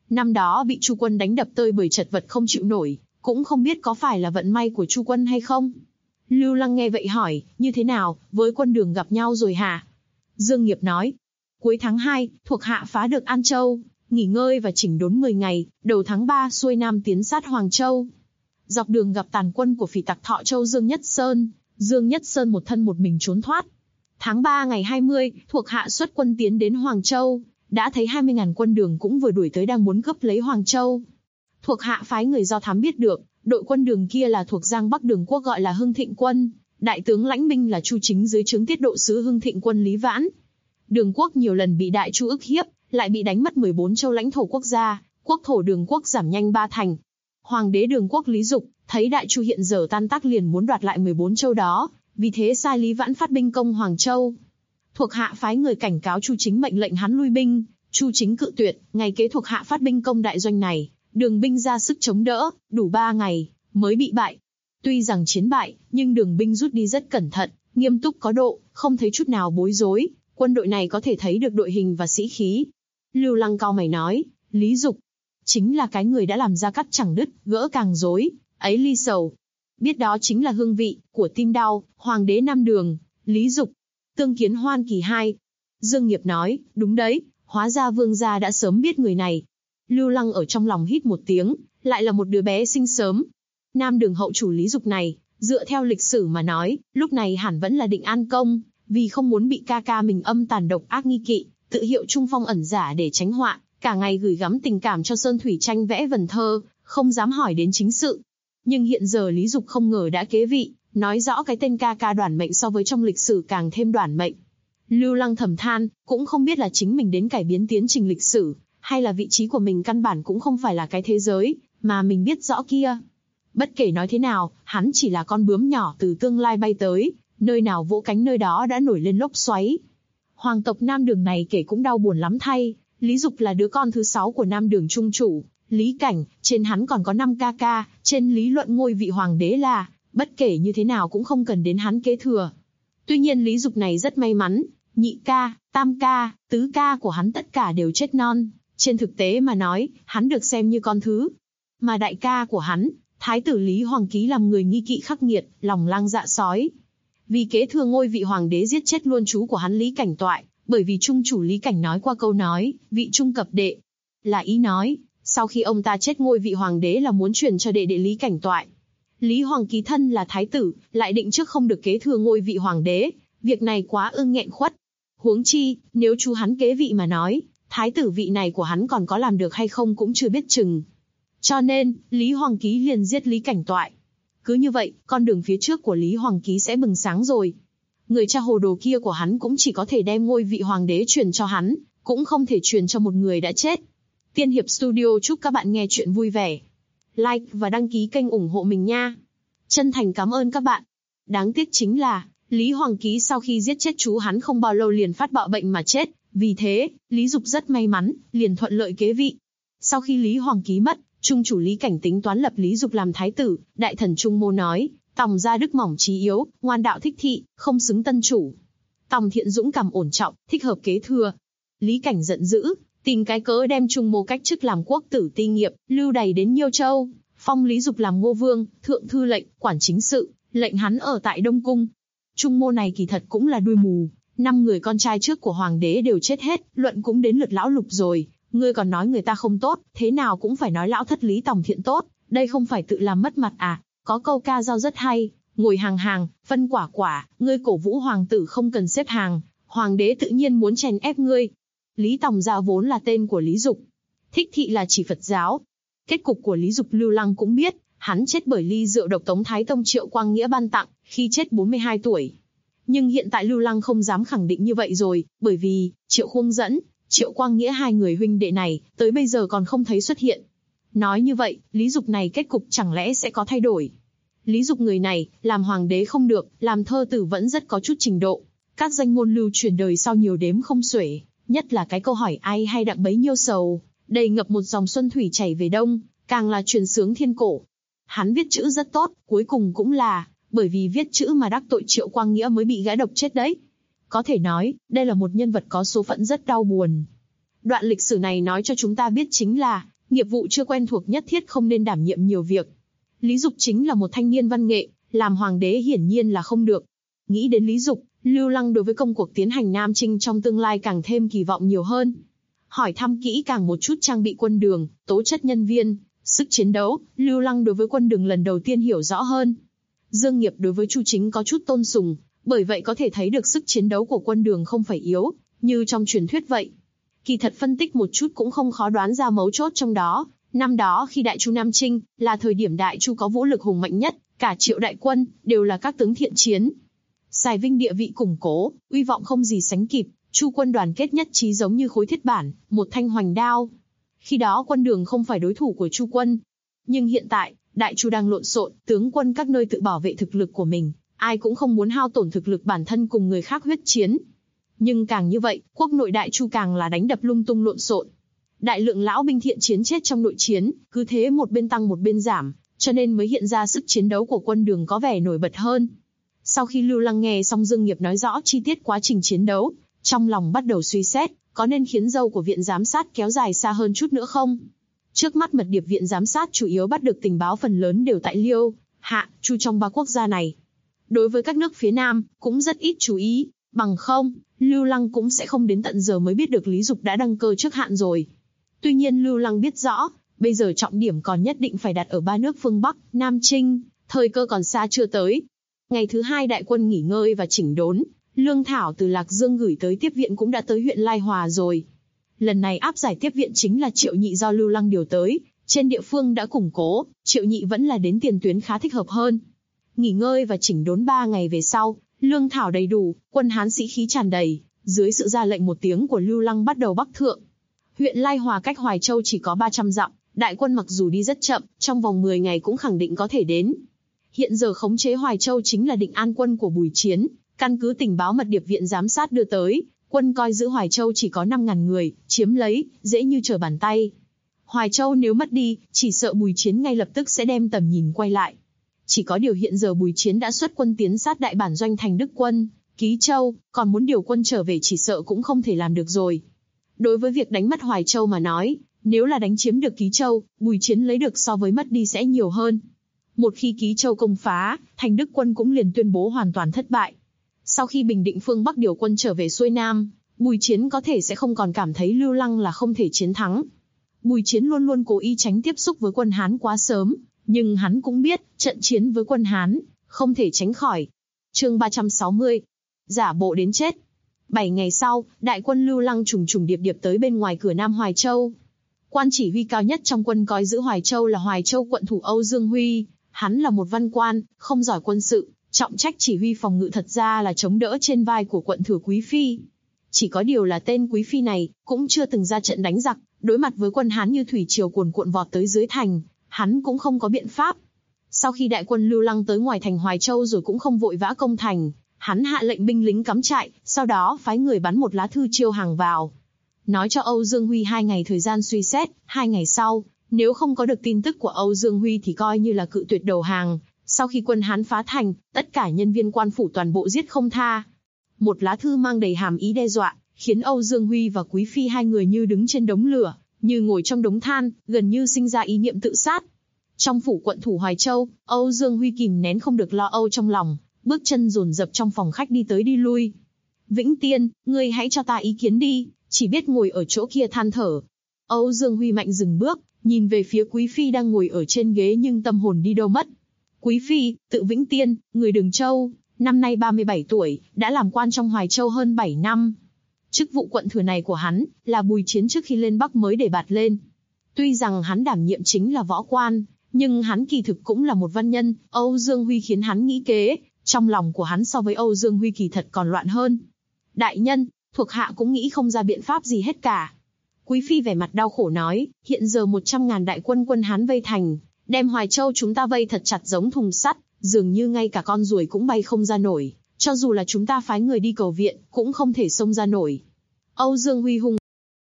Năm đó bị Chu Quân đánh đập tơi bời chật vật không chịu nổi, cũng không biết có phải là vận may của Chu Quân hay không. Lưu Lăng nghe vậy hỏi, như thế nào, với Quân Đường gặp nhau rồi hả? Dương Nghiệp nói, cuối tháng 2, thuộc hạ phá được An Châu, nghỉ ngơi và chỉnh đốn 10 ngày, đầu tháng 3 xuôi nam tiến sát Hoàng Châu. Dọc đường gặp tàn quân của phỉ tặc Thọ Châu Dương Nhất Sơn một thân một mình trốn thoát. Tháng 3 ngày 20, thuộc hạ xuất quân tiến đến Hoàng Châu, đã thấy 20.000 quân Đường cũng vừa đuổi tới đang muốn cướp lấy Hoàng Châu. Thuộc hạ phái người do thám biết được, đội quân Đường kia là thuộc Giang Bắc Đường quốc gọi là Hưng Thịnh quân, đại tướng lãnh binh là Chu Chính dưới trướng tiết độ sứ Hưng Thịnh quân Lý Vãn. Đường quốc nhiều lần bị Đại Chu ức hiếp, lại bị đánh mất 14 châu lãnh thổ quốc gia, quốc thổ Đường quốc giảm nhanh 3 thành. Hoàng đế Đường quốc Lý Dục thấy Đại Chu hiện giờ tan tác liền muốn đoạt lại 14 châu đó, vì thế sai Lý Vãn phát binh công Hoàng Châu. Thuộc hạ phái người cảnh cáo Chu Chính mệnh lệnh hắn lui binh, Chu Chính cự tuyệt, ngày kế thuộc hạ phát binh công đại doanh này, Đường binh ra sức chống đỡ, đủ 3 ngày, mới bị bại. Tuy rằng chiến bại, nhưng Đường binh rút đi rất cẩn thận, nghiêm túc có độ, không thấy chút nào bối rối, quân đội này có thể thấy được đội hình và sĩ khí. Lưu Lăng cau mày nói, Lý Dục chính là cái người đã làm ra cắt chẳng đứt, gỡ càng rối, ấy ly sầu. Biết đó chính là hương vị của tim đau, Hoàng đế Nam Đường, Lý Dục. Tương kiến hoan kỳ 2. Dương Nghiệp nói, đúng đấy, hóa ra vương gia đã sớm biết người này. Lưu Lăng ở trong lòng hít một tiếng, lại là một đứa bé sinh sớm. Nam Đường hậu chủ Lý Dục này, dựa theo lịch sử mà nói, lúc này hẳn vẫn là định an công, vì không muốn bị ca ca mình âm tàn độc ác nghi kỵ, tự hiệu trung phong ẩn giả để tránh họa, cả ngày gửi gắm tình cảm cho Sơn Thủy tranh vẽ vần thơ, không dám hỏi đến chính sự. Nhưng hiện giờ Lý Dục không ngờ đã kế vị, nói rõ cái tên ca ca đoản mệnh so với trong lịch sử càng thêm đoản mệnh. Lưu Lăng thầm than, cũng không biết là chính mình đến cải biến tiến trình lịch sử, hay là vị trí của mình căn bản cũng không phải là cái thế giới mà mình biết rõ kia. Bất kể nói thế nào, hắn chỉ là con bướm nhỏ từ tương lai bay tới, nơi nào vỗ cánh nơi đó đã nổi lên lốc xoáy. Hoàng tộc Nam Đường này kể cũng đau buồn lắm thay, Lý Dục là đứa con thứ 6 của Nam Đường trung chủ, Lý Cảnh, trên hắn còn có 5 ca ca, trên lý luận ngôi vị hoàng đế là, bất kể như thế nào cũng không cần đến hắn kế thừa. Tuy nhiên Lý Dục này rất may mắn, nhị ca, tam ca, tứ ca của hắn tất cả đều chết non, trên thực tế mà nói, hắn được xem như con thứ. Mà đại ca của hắn, Thái tử Lý Hoàng Ký làm người nghi kỵ khắc nghiệt, lòng lang dạ sói. Vì kế thừa ngôi vị hoàng đế giết chết luôn chú của hắn Lý Cảnh Toại, bởi vì trung chủ Lý Cảnh nói qua câu nói, vị trung cập đệ. Là ý nói, sau khi ông ta chết ngôi vị hoàng đế là muốn truyền cho đệ đệ Lý Cảnh Toại. Lý Hoàng Ký thân là thái tử, lại định trước không được kế thừa ngôi vị hoàng đế, việc này quá ưng nghẹn khuất. Huống chi, nếu chú hắn kế vị mà nói, thái tử vị này của hắn còn có làm được hay không cũng chưa biết chừng. Cho nên, Lý Hoàng Ký liền giết Lý Cảnh Toại. Cứ như vậy, con đường phía trước của Lý Hoàng Ký sẽ bừng sáng rồi. Người cha hồ đồ kia của hắn cũng chỉ có thể đem ngôi vị hoàng đế truyền cho hắn, cũng không thể truyền cho một người đã chết. Tiên Hiệp Studio chúc các bạn nghe chuyện vui vẻ. Like và đăng ký kênh ủng hộ mình nha. Chân thành cảm ơn các bạn. Đáng tiếc chính là, Lý Hoàng Ký sau khi giết chết chú hắn không bao lâu liền phát bạo bệnh mà chết. Vì thế, Lý Dục rất may mắn, liền thuận lợi kế vị. Sau khi Lý Hoàng Ký mất, trung chủ Lý Cảnh tính toán lập Lý Dục làm thái tử. Đại thần Trung Mô nói, Tòng gia đức mỏng trí yếu, ngoan đạo thích thị, không xứng tân chủ. Tòng thiện dũng cảm ổn trọng, thích hợp kế thừa. Lý Cảnh giận dữ, tìm cái cớ đem Trung Mô cách chức làm quốc tử ti nghiệp, lưu đày đến Nhiêu Châu, phong Lý Dục làm Ngô Vương, thượng thư lệnh, quản chính sự, lệnh hắn ở tại Đông Cung. Trung Mô này kỳ thật cũng là đuôi mù, 5 người con trai trước của hoàng đế đều chết hết, luận cũng đến lượt lão Lục rồi, ngươi còn nói người ta không tốt, thế nào cũng phải nói lão thất Lý Tòng thiện tốt, đây không phải tự làm mất mặt à? Có câu ca dao rất hay, ngồi hàng hàng, phân quả quả, ngươi cổ vũ hoàng tử không cần xếp hàng, hoàng đế tự nhiên muốn chèn ép ngươi. Lý Tòng Giao vốn là tên của Lý Dục, thích thị là chỉ Phật giáo. Kết cục của Lý Dục Lưu Lăng cũng biết, hắn chết bởi ly rượu độc Tống Thái Tông Triệu Quang Nghĩa ban tặng, khi chết 42 tuổi. Nhưng hiện tại Lưu Lăng không dám khẳng định như vậy rồi, bởi vì, Triệu Khung Dẫn, Triệu Quang Nghĩa hai người huynh đệ này, tới bây giờ còn không thấy xuất hiện. Nói như vậy, Lý Dục này kết cục chẳng lẽ sẽ có thay đổi. Lý Dục người này, làm hoàng đế không được, làm thơ tử vẫn rất có chút trình độ. Các danh ngôn lưu truyền đời sau nhiều đếm không xuể, nhất là cái câu hỏi ai hay đặng bấy nhiêu sầu, đầy ngập một dòng xuân thủy chảy về đông, càng là truyền sướng thiên cổ. Hắn viết chữ rất tốt, cuối cùng cũng là, bởi vì viết chữ mà đắc tội Triệu Quang Nghĩa mới bị gã độc chết đấy. Có thể nói, đây là một nhân vật có số phận rất đau buồn. Đoạn lịch sử này nói cho chúng ta biết chính là, Nghiệp vụ chưa quen thuộc nhất thiết không nên đảm nhiệm nhiều việc. Lý Dục chính là một thanh niên văn nghệ, làm hoàng đế hiển nhiên là không được. Nghĩ đến Lý Dục, Lưu Lăng đối với công cuộc tiến hành Nam Chinh trong tương lai càng thêm kỳ vọng nhiều hơn. Hỏi thăm kỹ càng một chút trang bị quân đường, tố chất nhân viên, sức chiến đấu, Lưu Lăng đối với quân đường lần đầu tiên hiểu rõ hơn. Dương Nghiệp đối với Chu Chính có chút tôn sùng, bởi vậy có thể thấy được sức chiến đấu của quân đường không phải yếu, như trong truyền thuyết vậy. Kỳ thật phân tích một chút cũng không khó đoán ra mấu chốt trong đó. Năm đó khi Đại Chu Nam Chinh, là thời điểm Đại Chu có vũ lực hùng mạnh nhất, cả triệu đại quân, đều là các tướng thiện chiến. Sài Vinh địa vị củng cố, uy vọng không gì sánh kịp, Chu quân đoàn kết nhất trí giống như khối thiết bản, một thanh hoành đao. Khi đó quân đường không phải đối thủ của Chu quân. Nhưng hiện tại, Đại Chu đang lộn xộn, tướng quân các nơi tự bảo vệ thực lực của mình, ai cũng không muốn hao tổn thực lực bản thân cùng người khác huyết chiến. Nhưng càng như vậy, quốc nội Đại Chu càng là đánh đập lung tung lộn xộn. Đại lượng lão binh thiện chiến chết trong nội chiến, cứ thế một bên tăng một bên giảm, cho nên mới hiện ra sức chiến đấu của quân đường có vẻ nổi bật hơn. Sau khi Lưu Lăng nghe xong Dương Nghiệp nói rõ chi tiết quá trình chiến đấu, trong lòng bắt đầu suy xét, có nên khiến dâu của viện giám sát kéo dài xa hơn chút nữa không? Trước mắt mật điệp viện giám sát chủ yếu bắt được tình báo phần lớn đều tại Liêu, Hạ, Chu trong ba quốc gia này. Đối với các nước phía Nam, cũng rất ít chú ý, bằng không, Lưu Lăng cũng sẽ không đến tận giờ mới biết được Lý Dục đã đăng cơ trước hạn rồi. Tuy nhiên Lưu Lăng biết rõ, bây giờ trọng điểm còn nhất định phải đặt ở ba nước phương Bắc, Nam Chinh, thời cơ còn xa chưa tới. Ngày thứ hai đại quân nghỉ ngơi và chỉnh đốn, lương thảo từ Lạc Dương gửi tới tiếp viện cũng đã tới huyện Lai Hòa rồi. Lần này áp giải tiếp viện chính là Triệu Nhị do Lưu Lăng điều tới, trên địa phương đã củng cố, Triệu Nhị vẫn là đến tiền tuyến khá thích hợp hơn. Nghỉ ngơi và chỉnh đốn 3 ngày về sau, lương thảo đầy đủ, quân Hán sĩ khí tràn đầy, dưới sự ra lệnh một tiếng của Lưu Lăng bắt đầu bắc thượng. Huyện Lai Hòa cách Hoài Châu chỉ có 300 dặm, đại quân mặc dù đi rất chậm, trong vòng 10 ngày cũng khẳng định có thể đến. Hiện giờ khống chế Hoài Châu chính là Định An quân của Bùi Chiến, căn cứ tình báo mật điệp viện giám sát đưa tới, quân coi giữ Hoài Châu chỉ có 5.000 người, chiếm lấy, dễ như trở bàn tay. Hoài Châu nếu mất đi, chỉ sợ Bùi Chiến ngay lập tức sẽ đem tầm nhìn quay lại. Chỉ có điều hiện giờ Bùi Chiến đã xuất quân tiến sát đại bản doanh thành Đức Quân, Ký Châu, còn muốn điều quân trở về chỉ sợ cũng không thể làm được rồi. Đối với việc đánh mất Hoài Châu mà nói, nếu là đánh chiếm được Ký Châu, Bùi Chiến lấy được so với mất đi sẽ nhiều hơn. Một khi Ký Châu công phá, thành Đức Quân cũng liền tuyên bố hoàn toàn thất bại. Sau khi bình định phương Bắc điều quân trở về xuôi Nam, Bùi Chiến có thể sẽ không còn cảm thấy Lưu Lăng là không thể chiến thắng. Bùi Chiến luôn luôn cố ý tránh tiếp xúc với quân Hán quá sớm, nhưng hắn cũng biết, trận chiến với quân Hán, không thể tránh khỏi. Chương 360. Giả bộ đến chết. 7 ngày sau, đại quân Lưu Lăng trùng trùng điệp điệp tới bên ngoài cửa Nam Hoài Châu. Quan chỉ huy cao nhất trong quân coi giữ Hoài Châu là Hoài Châu quận thủ Âu Dương Huy. Hắn là một văn quan, không giỏi quân sự, trọng trách chỉ huy phòng ngự thật ra là chống đỡ trên vai của quận thừa Quý Phi. Chỉ có điều là tên Quý Phi này, cũng chưa từng ra trận đánh giặc, đối mặt với quân Hán như thủy triều cuồn cuộn vọt tới dưới thành, hắn cũng không có biện pháp. Sau khi đại quân Lưu Lăng tới ngoài thành Hoài Châu rồi cũng không vội vã công thành, hắn hạ lệnh binh lính cắm trại, sau đó phái người bắn một lá thư chiêu hàng vào. Nói cho Âu Dương Huy 2 ngày thời gian suy xét, 2 ngày sau, nếu không có được tin tức của Âu Dương Huy thì coi như là cự tuyệt đầu hàng. Sau khi quân Hán phá thành, tất cả nhân viên quan phủ toàn bộ giết không tha. Một lá thư mang đầy hàm ý đe dọa, khiến Âu Dương Huy và Quý Phi hai người như đứng trên đống lửa, như ngồi trong đống than, gần như sinh ra ý niệm tự sát. Trong phủ quận thủ Hoài Châu, Âu Dương Huy kìm nén không được lo âu trong lòng, bước chân dồn dập trong phòng khách đi tới đi lui. Vĩnh Tiên, ngươi hãy cho ta ý kiến đi, chỉ biết ngồi ở chỗ kia than thở. Âu Dương Huy mạnh dừng bước, nhìn về phía Quý Phi đang ngồi ở trên ghế nhưng tâm hồn đi đâu mất. Quý Phi, tự Vĩnh Tiên, người Đường Châu, năm nay 37 tuổi, đã làm quan trong Hoài Châu hơn 7 năm. Chức vụ quận thừa này của hắn, là Bùi Chiến trước khi lên Bắc mới để bạt lên. Tuy rằng hắn đảm nhiệm chính là võ quan, nhưng hắn kỳ thực cũng là một văn nhân, Âu Dương Huy khiến hắn nghĩ kế, trong lòng của hắn so với Âu Dương Huy kỳ thật còn loạn hơn. Đại nhân, thuộc hạ cũng nghĩ không ra biện pháp gì hết cả. Quý Phi vẻ mặt đau khổ nói, hiện giờ 100.000 đại quân Hán vây thành, đem Hoài Châu chúng ta vây thật chặt giống thùng sắt, dường như ngay cả con ruồi cũng bay không ra nổi, cho dù là chúng ta phái người đi cầu viện, cũng không thể xông ra nổi. Âu Dương Huy hung.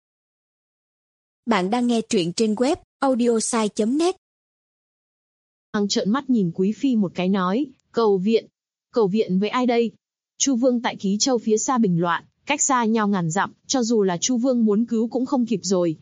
Bạn đang nghe truyện trên web audiosai.net. Hằng trợn mắt nhìn Quý Phi một cái nói, cầu viện với ai đây? Chu Vương tại Ký Châu phía xa bình loạn, cách xa nhau ngàn dặm, cho dù là Chu Vương muốn cứu cũng không kịp rồi.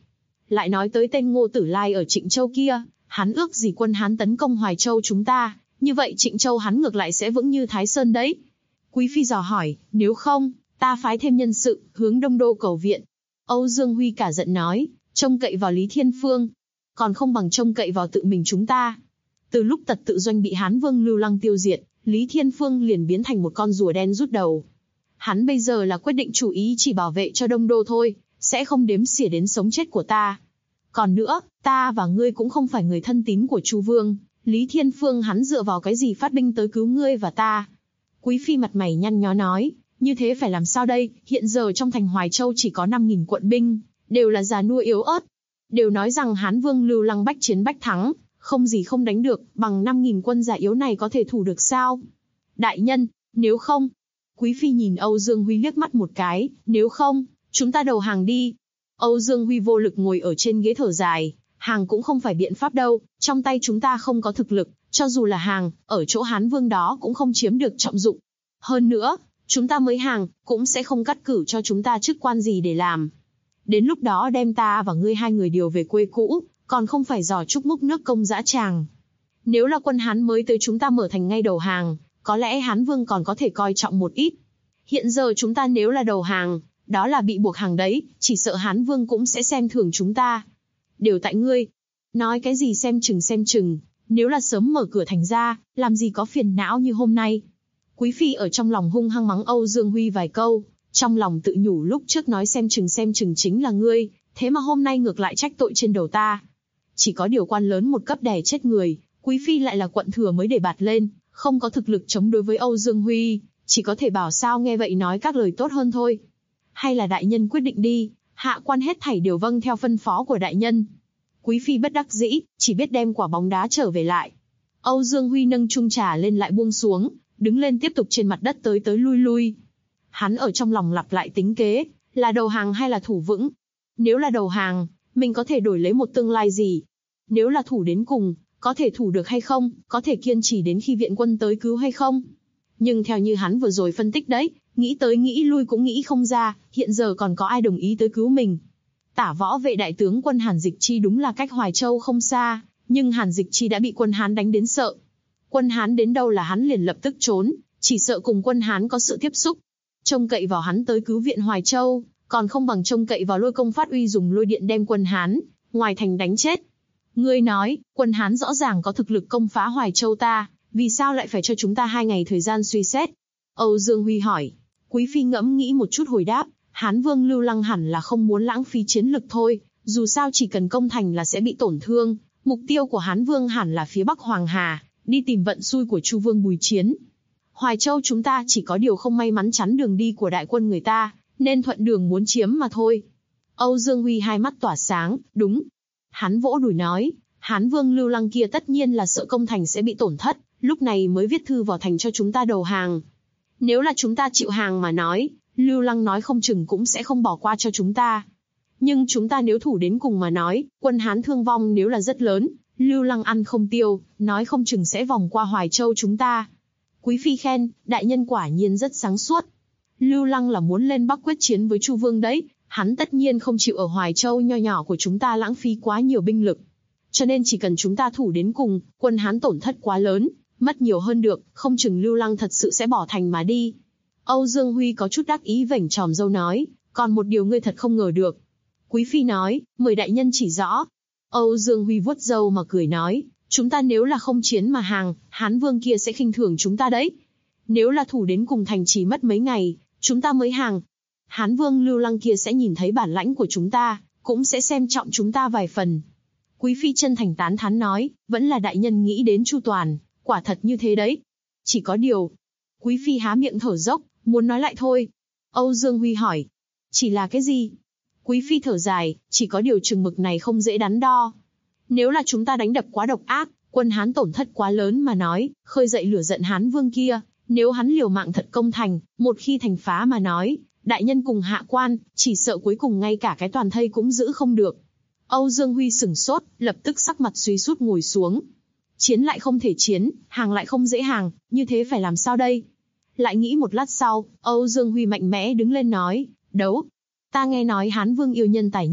lại nói tới tên Ngô Tử Lai ở Trịnh Châu kia, hắn ước gì quân Hán tấn công Hoài Châu chúng ta, như vậy Trịnh Châu hắn ngược lại sẽ vững như Thái Sơn đấy. Quý phi dò hỏi, nếu không, ta phái thêm nhân sự, hướng Đông Đô cầu viện. Âu Dương Huy cả giận nói, trông cậy vào Lý Thiên Phương, còn không bằng trông cậy vào tự mình chúng ta. Từ lúc Tật Tự Doanh bị Hán Vương Lưu Lăng tiêu diệt, Lý Thiên Phương liền biến thành một con rùa đen rút đầu. Hắn bây giờ là quyết định chủ ý chỉ bảo vệ cho Đông Đô thôi, sẽ không đếm xỉa đến sống chết của ta. Còn nữa, ta và ngươi cũng không phải người thân tín của Chu Vương, Lý Thiên Phương hắn dựa vào cái gì phát binh tới cứu ngươi và ta? Quý phi mặt mày nhăn nhó nói, như thế phải làm sao đây, hiện giờ trong thành Hoài Châu chỉ có 5.000 quận binh, đều là già nua yếu ớt. Đều nói rằng Hán Vương Lưu Lăng bách chiến bách thắng, không gì không đánh được, bằng 5.000 quân già yếu này có thể thủ được sao? Đại nhân, nếu không... Quý phi nhìn Âu Dương Huy liếc mắt một cái, nếu không, chúng ta đầu hàng đi. Âu Dương Huy vô lực ngồi ở trên ghế thở dài, hàng cũng không phải biện pháp đâu, trong tay chúng ta không có thực lực, cho dù là hàng, ở chỗ Hán Vương đó cũng không chiếm được trọng dụng. Hơn nữa, chúng ta mới hàng, cũng sẽ không cắt cử cho chúng ta chức quan gì để làm. Đến lúc đó đem ta và ngươi hai người điều về quê cũ, còn không phải giò chúc múc nước công dã tràng. Nếu là quân Hán mới tới chúng ta mở thành ngay đầu hàng, có lẽ Hán Vương còn có thể coi trọng một ít. Hiện giờ chúng ta nếu là đầu hàng, đó là bị buộc hàng đấy, chỉ sợ Hán Vương cũng sẽ xem thường chúng ta. Đều tại ngươi. Nói cái gì xem chừng, nếu là sớm mở cửa thành ra, làm gì có phiền não như hôm nay. Quý phi ở trong lòng hung hăng mắng Âu Dương Huy vài câu, trong lòng tự nhủ lúc trước nói xem chừng chính là ngươi, thế mà hôm nay ngược lại trách tội trên đầu ta. Chỉ có điều quan lớn một cấp đè chết người, quý phi lại là quận thừa mới để bạt lên, không có thực lực chống đối với Âu Dương Huy, chỉ có thể bảo sao nghe vậy nói các lời tốt hơn thôi. Hay là đại nhân quyết định đi, hạ quan hết thảy đều vâng theo phân phó của đại nhân. Quý phi bất đắc dĩ, chỉ biết đem quả bóng đá trở về lại. Âu Dương Huy nâng chung trà lên lại buông xuống, đứng lên tiếp tục trên mặt đất tới lui lui. Hắn ở trong lòng lặp lại tính kế, là đầu hàng hay là thủ vững. Nếu là đầu hàng, mình có thể đổi lấy một tương lai gì? Nếu là thủ đến cùng, có thể thủ được hay không, có thể kiên trì đến khi viện quân tới cứu hay không? Nhưng theo như hắn vừa rồi phân tích đấy, nghĩ tới nghĩ lui cũng nghĩ không ra, hiện giờ còn có ai đồng ý tới cứu mình. Tả võ vệ đại tướng quân Hàn Dịch Chi đúng là cách Hoài Châu không xa, nhưng Hàn Dịch Chi đã bị quân Hán đánh đến sợ. Quân Hán đến đâu là hắn liền lập tức trốn, chỉ sợ cùng quân Hán có sự tiếp xúc. Trông cậy vào hắn tới cứu viện Hoài Châu, còn không bằng trông cậy vào Lôi Công phát uy dùng lôi điện đem quân Hán ngoài thành đánh chết. Ngươi nói, quân Hán rõ ràng có thực lực công phá Hoài Châu ta, vì sao lại phải cho chúng ta 2 ngày thời gian suy xét? Âu Dương Huy hỏi. Quý phi ngẫm nghĩ một chút hồi đáp, Hán Vương Lưu Lăng hẳn là không muốn lãng phí chiến lực thôi, dù sao chỉ cần công thành là sẽ bị tổn thương, mục tiêu của Hán Vương hẳn là phía Bắc Hoàng Hà, đi tìm vận xui của Chu Vương Bùi Chiến. Hoài Châu chúng ta chỉ có điều không may mắn chắn đường đi của đại quân người ta, nên thuận đường muốn chiếm mà thôi. Âu Dương Huy hai mắt tỏa sáng, đúng. Hắn vỗ đùi nói, Hán Vương Lưu Lăng kia tất nhiên là sợ công thành sẽ bị tổn thất, lúc này mới viết thư vào thành cho chúng ta đầu hàng. Nếu là chúng ta chịu hàng mà nói, Lưu Lăng nói không chừng cũng sẽ không bỏ qua cho chúng ta. Nhưng chúng ta nếu thủ đến cùng mà nói, quân Hán thương vong nếu là rất lớn, Lưu Lăng ăn không tiêu, nói không chừng sẽ vòng qua Hoài Châu chúng ta. Quý phi khen, đại nhân quả nhiên rất sáng suốt. Lưu Lăng là muốn lên Bắc quyết chiến với Chu Vương đấy, hắn tất nhiên không chịu ở Hoài Châu nho nhỏ của chúng ta lãng phí quá nhiều binh lực. Cho nên chỉ cần chúng ta thủ đến cùng, quân Hán tổn thất quá lớn, mất nhiều hơn được, không chừng Lưu Lăng thật sự sẽ bỏ thành mà đi. Âu Dương Huy có chút đắc ý vểnh tròm râu nói, còn một điều ngươi thật không ngờ được. Quý phi nói, mời đại nhân chỉ rõ. Âu Dương Huy vuốt râu mà cười nói, chúng ta nếu là không chiến mà hàng, Hán Vương kia sẽ khinh thường chúng ta đấy. Nếu là thủ đến cùng thành chỉ mất mấy ngày, chúng ta mới hàng. Hán Vương Lưu Lăng kia sẽ nhìn thấy bản lãnh của chúng ta, cũng sẽ xem trọng chúng ta vài phần. Quý phi chân thành tán thán nói, vẫn là đại nhân nghĩ đến chu toàn, quả thật như thế đấy. Chỉ có điều, quý phi há miệng thở dốc, muốn nói lại thôi. Âu Dương Huy hỏi, chỉ là cái gì? Quý phi thở dài, chỉ có điều chừng mực này không dễ đắn đo. Nếu là chúng ta đánh đập quá độc ác, quân Hán tổn thất quá lớn mà nói, khơi dậy lửa giận Hán Vương kia, nếu hắn liều mạng thật công thành, một khi thành phá mà nói, đại nhân cùng hạ quan, chỉ sợ cuối cùng ngay cả cái toàn thây cũng giữ không được. Âu Dương Huy sửng sốt, lập tức sắc mặt suy sút ngồi xuống. Chiến lại không thể chiến, hàng lại không dễ hàng, như thế phải làm sao đây? Lại nghĩ một lát sau, Âu Dương Huy mạnh mẽ đứng lên nói, đấu. Ta nghe nói Hán Vương yêu nhân tài nhất,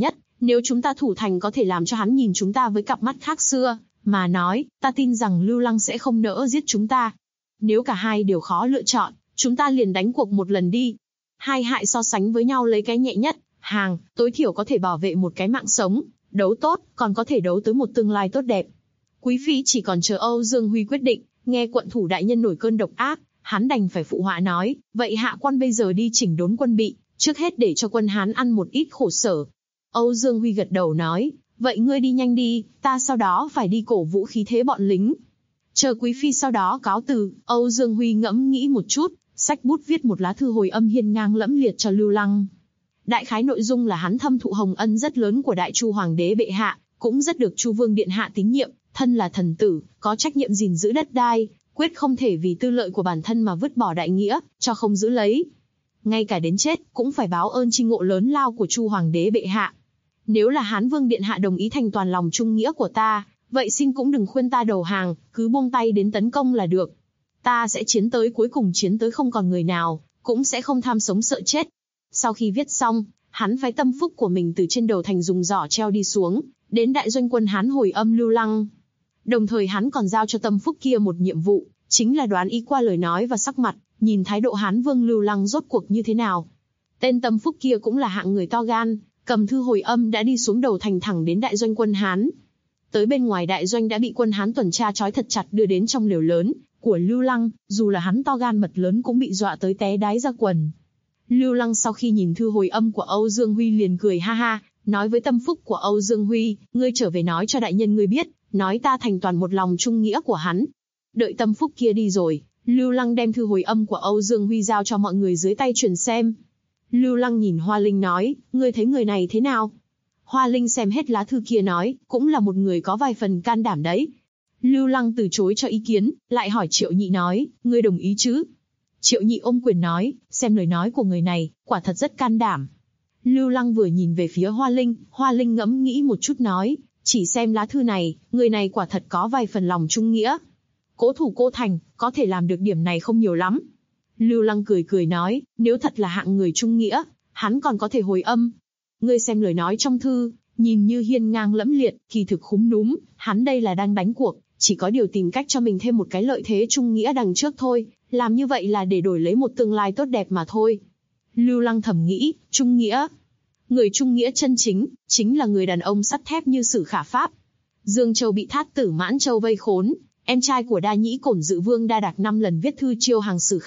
Nếu chúng ta thủ thành có thể làm cho hắn nhìn chúng ta với cặp mắt khác xưa, mà nói, ta tin rằng Lưu Lăng sẽ không nỡ giết chúng ta. Nếu cả hai đều khó lựa chọn, chúng ta liền đánh cuộc một lần đi. Hai hại so sánh với nhau lấy cái nhẹ nhất, tối thiểu có thể bảo vệ một cái mạng sống, đấu tốt, còn có thể đấu tới một tương lai tốt đẹp. Quý phi chỉ còn chờ Âu Dương Huy quyết định, nghe quận thủ đại nhân nổi cơn độc ác, hắn đành phải phụ họa nói, vậy hạ quan bây giờ đi chỉnh đốn quân bị, trước hết để cho quân Hán ăn một ít khổ sở. Âu Dương Huy gật đầu nói, vậy ngươi đi nhanh đi, ta sau đó phải đi cổ vũ khí thế bọn lính. Chờ quý phi sau đó cáo từ, Âu Dương Huy ngẫm nghĩ một chút, xách bút viết một lá thư hồi âm hiên ngang lẫm liệt cho Lưu Lăng. Đại khái nội dung là hắn thâm thụ hồng ân rất lớn của Đại Chu Hoàng đế bệ hạ, cũng rất được Chu Vương điện hạ tín nhiệm, thân là thần tử, có trách nhiệm gìn giữ đất đai, quyết không thể vì tư lợi của bản thân mà vứt bỏ đại nghĩa, cho không giữ lấy. Ngay cả đến chết, cũng phải báo ơn chi ngộ lớn lao của Chu Hoàng đế bệ hạ. Nếu là Hán Vương điện hạ đồng ý thành toàn lòng trung nghĩa của ta, vậy xin cũng đừng khuyên ta đầu hàng, cứ buông tay đến tấn công là được. Ta sẽ chiến tới cuối cùng, chiến tới không còn người nào, cũng sẽ không tham sống sợ chết. Sau khi viết xong, hắn phái tâm phúc của mình từ trên đầu thành dùng giỏ treo đi xuống, đến đại doanh quân Hán hồi âm Lưu Lăng. Đồng thời hắn còn giao cho tâm phúc kia một nhiệm vụ, chính là đoán ý qua lời nói và sắc mặt, nhìn thái độ Hán Vương Lưu Lăng rốt cuộc như thế nào. Tên tâm phúc kia cũng là hạng người to gan, cầm thư hồi âm đã đi xuống đầu thành thẳng đến đại doanh quân Hán. Tới bên ngoài đại doanh đã bị quân Hán tuần tra trói thật chặt đưa đến trong lều lớn của Lưu Lăng, dù là hắn to gan mật lớn cũng bị dọa tới té đái ra quần. Lưu Lăng sau khi nhìn thư hồi âm của Âu Dương Huy liền cười ha ha, nói với tâm phúc của Âu Dương Huy, ngươi trở về nói cho đại nhân ngươi biết, nói ta thành toàn một lòng trung nghĩa của hắn. Đợi tâm phúc kia đi rồi, Lưu Lăng đem thư hồi âm của Âu Dương Huy giao cho mọi người dưới tay truyền xem. Lưu Lăng nhìn Hoa Linh nói, ngươi thấy người này thế nào? Hoa Linh xem hết lá thư kia nói, cũng là một người có vài phần can đảm đấy. Lưu Lăng từ chối cho ý kiến, lại hỏi Triệu Nhị nói, ngươi đồng ý chứ? Triệu Nhị ôm quyền nói, xem lời nói của người này, quả thật rất can đảm. Lưu Lăng vừa nhìn về phía Hoa Linh ngẫm nghĩ một chút nói, chỉ xem lá thư này, người này quả thật có vài phần lòng trung nghĩa. Cố thủ cô thành, có thể làm được điểm này không nhiều lắm. Lưu Lăng cười cười nói, nếu thật là hạng người trung nghĩa, hắn còn có thể hồi âm. Ngươi xem lời nói trong thư, nhìn như hiên ngang lẫm liệt, kỳ thực khúm núm, hắn đây là đang đánh cuộc, chỉ có điều tìm cách cho mình thêm một cái lợi thế trung nghĩa đằng trước thôi, làm như vậy là để đổi lấy một tương lai tốt đẹp mà thôi. Lưu Lăng thầm nghĩ, trung nghĩa. Người trung nghĩa chân chính, chính là người đàn ông sắt thép như Sử Khả Pháp. Dương Châu bị Thát tử Mãn Châu vây khốn, em trai của Đa Nhĩ Cổn Dự Vương Đa Đạc 5 lần viết thư chiêu hàng Sử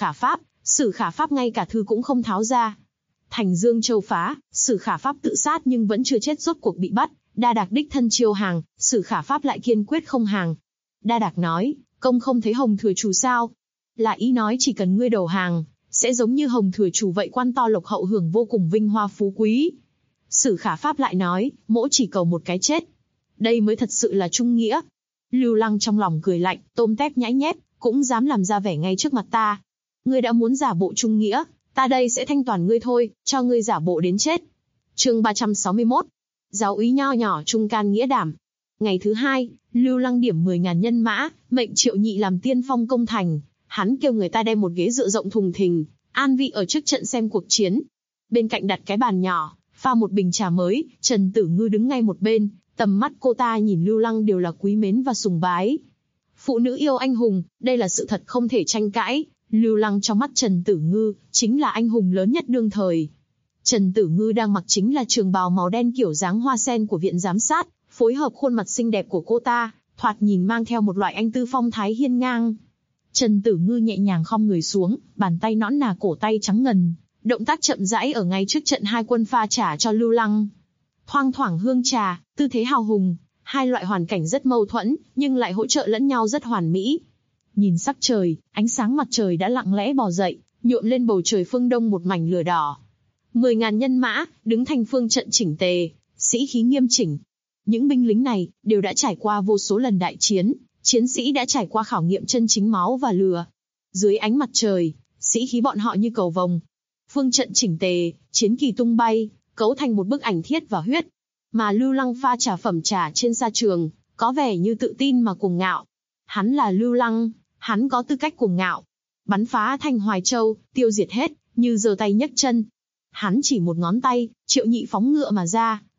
Khả Pháp ngay cả thư cũng không tháo ra. Thành Dương Châu phá, Sử Khả Pháp tự sát nhưng vẫn chưa chết, rốt cuộc bị bắt, Đa Đạc đích thân chiêu hàng, Sử Khả Pháp lại kiên quyết không hàng. Đa Đạc nói, công không thấy Hồng Thừa Chủ sao? Là ý nói chỉ cần ngươi đầu hàng, sẽ giống như Hồng Thừa Chủ vậy, quan to lộc hậu, hưởng vô cùng vinh hoa phú quý. Sử Khả Pháp lại nói, mỗ chỉ cầu một cái chết. Đây mới thật sự là trung nghĩa. Lưu Lăng trong lòng cười lạnh, tôm tép nhãi nhép, cũng dám làm ra vẻ ngay trước mặt ta. Ngươi đã muốn giả bộ trung nghĩa, ta đây sẽ thanh toàn ngươi thôi, cho ngươi giả bộ đến chết. Chương 361. Giáo úy nho nhỏ trung can nghĩa đảm. Ngày thứ hai, Lưu Lăng điểm 10.000 nhân mã, mệnh Triệu Nhị làm tiên phong công thành. Hắn kêu người ta đem một ghế dựa rộng thùng thình, an vị ở trước trận xem cuộc chiến. Bên cạnh đặt cái bàn nhỏ, pha một bình trà mới, Trần Tử Ngư đứng ngay một bên, tầm mắt cô ta nhìn Lưu Lăng đều là quý mến và sùng bái. Phụ nữ yêu anh hùng, đây là sự thật không thể tranh cãi. Lưu Lăng trong mắt Trần Tử Ngư, chính là anh hùng lớn nhất đương thời. Trần Tử Ngư đang mặc chính là trường bào màu đen kiểu dáng hoa sen của viện giám sát, phối hợp khuôn mặt xinh đẹp của cô ta, thoạt nhìn mang theo một loại anh tư phong thái hiên ngang. Trần Tử Ngư nhẹ nhàng khom người xuống, bàn tay nõn nà cổ tay trắng ngần, động tác chậm rãi ở ngay trước trận hai quân pha trà cho Lưu Lăng. Thoang thoảng hương trà, tư thế hào hùng, hai loại hoàn cảnh rất mâu thuẫn, nhưng lại hỗ trợ lẫn nhau rất hoàn mỹ. Nhìn sắc trời, ánh sáng mặt trời đã lặng lẽ bò dậy, nhuộm lên bầu trời phương đông một mảnh lửa đỏ. 10.000 nhân mã, đứng thành phương trận chỉnh tề, sĩ khí nghiêm chỉnh. Những binh lính này, đều đã trải qua vô số lần đại chiến, chiến sĩ đã trải qua khảo nghiệm chân chính máu và lửa. Dưới ánh mặt trời, sĩ khí bọn họ như cầu vồng. Phương trận chỉnh tề, chiến kỳ tung bay, cấu thành một bức ảnh thiết và huyết. Mà Lưu Lăng pha trà phẩm trà trên sa trường, có vẻ như tự tin mà cuồng ngạo. Hắn là Lưu Lăng, hắn có tư cách cuồng ngạo. Bắn phá thành Hoài Châu, tiêu diệt hết, như giơ tay nhấc chân. Hắn chỉ một ngón tay, Triệu Nhị phóng ngựa mà ra,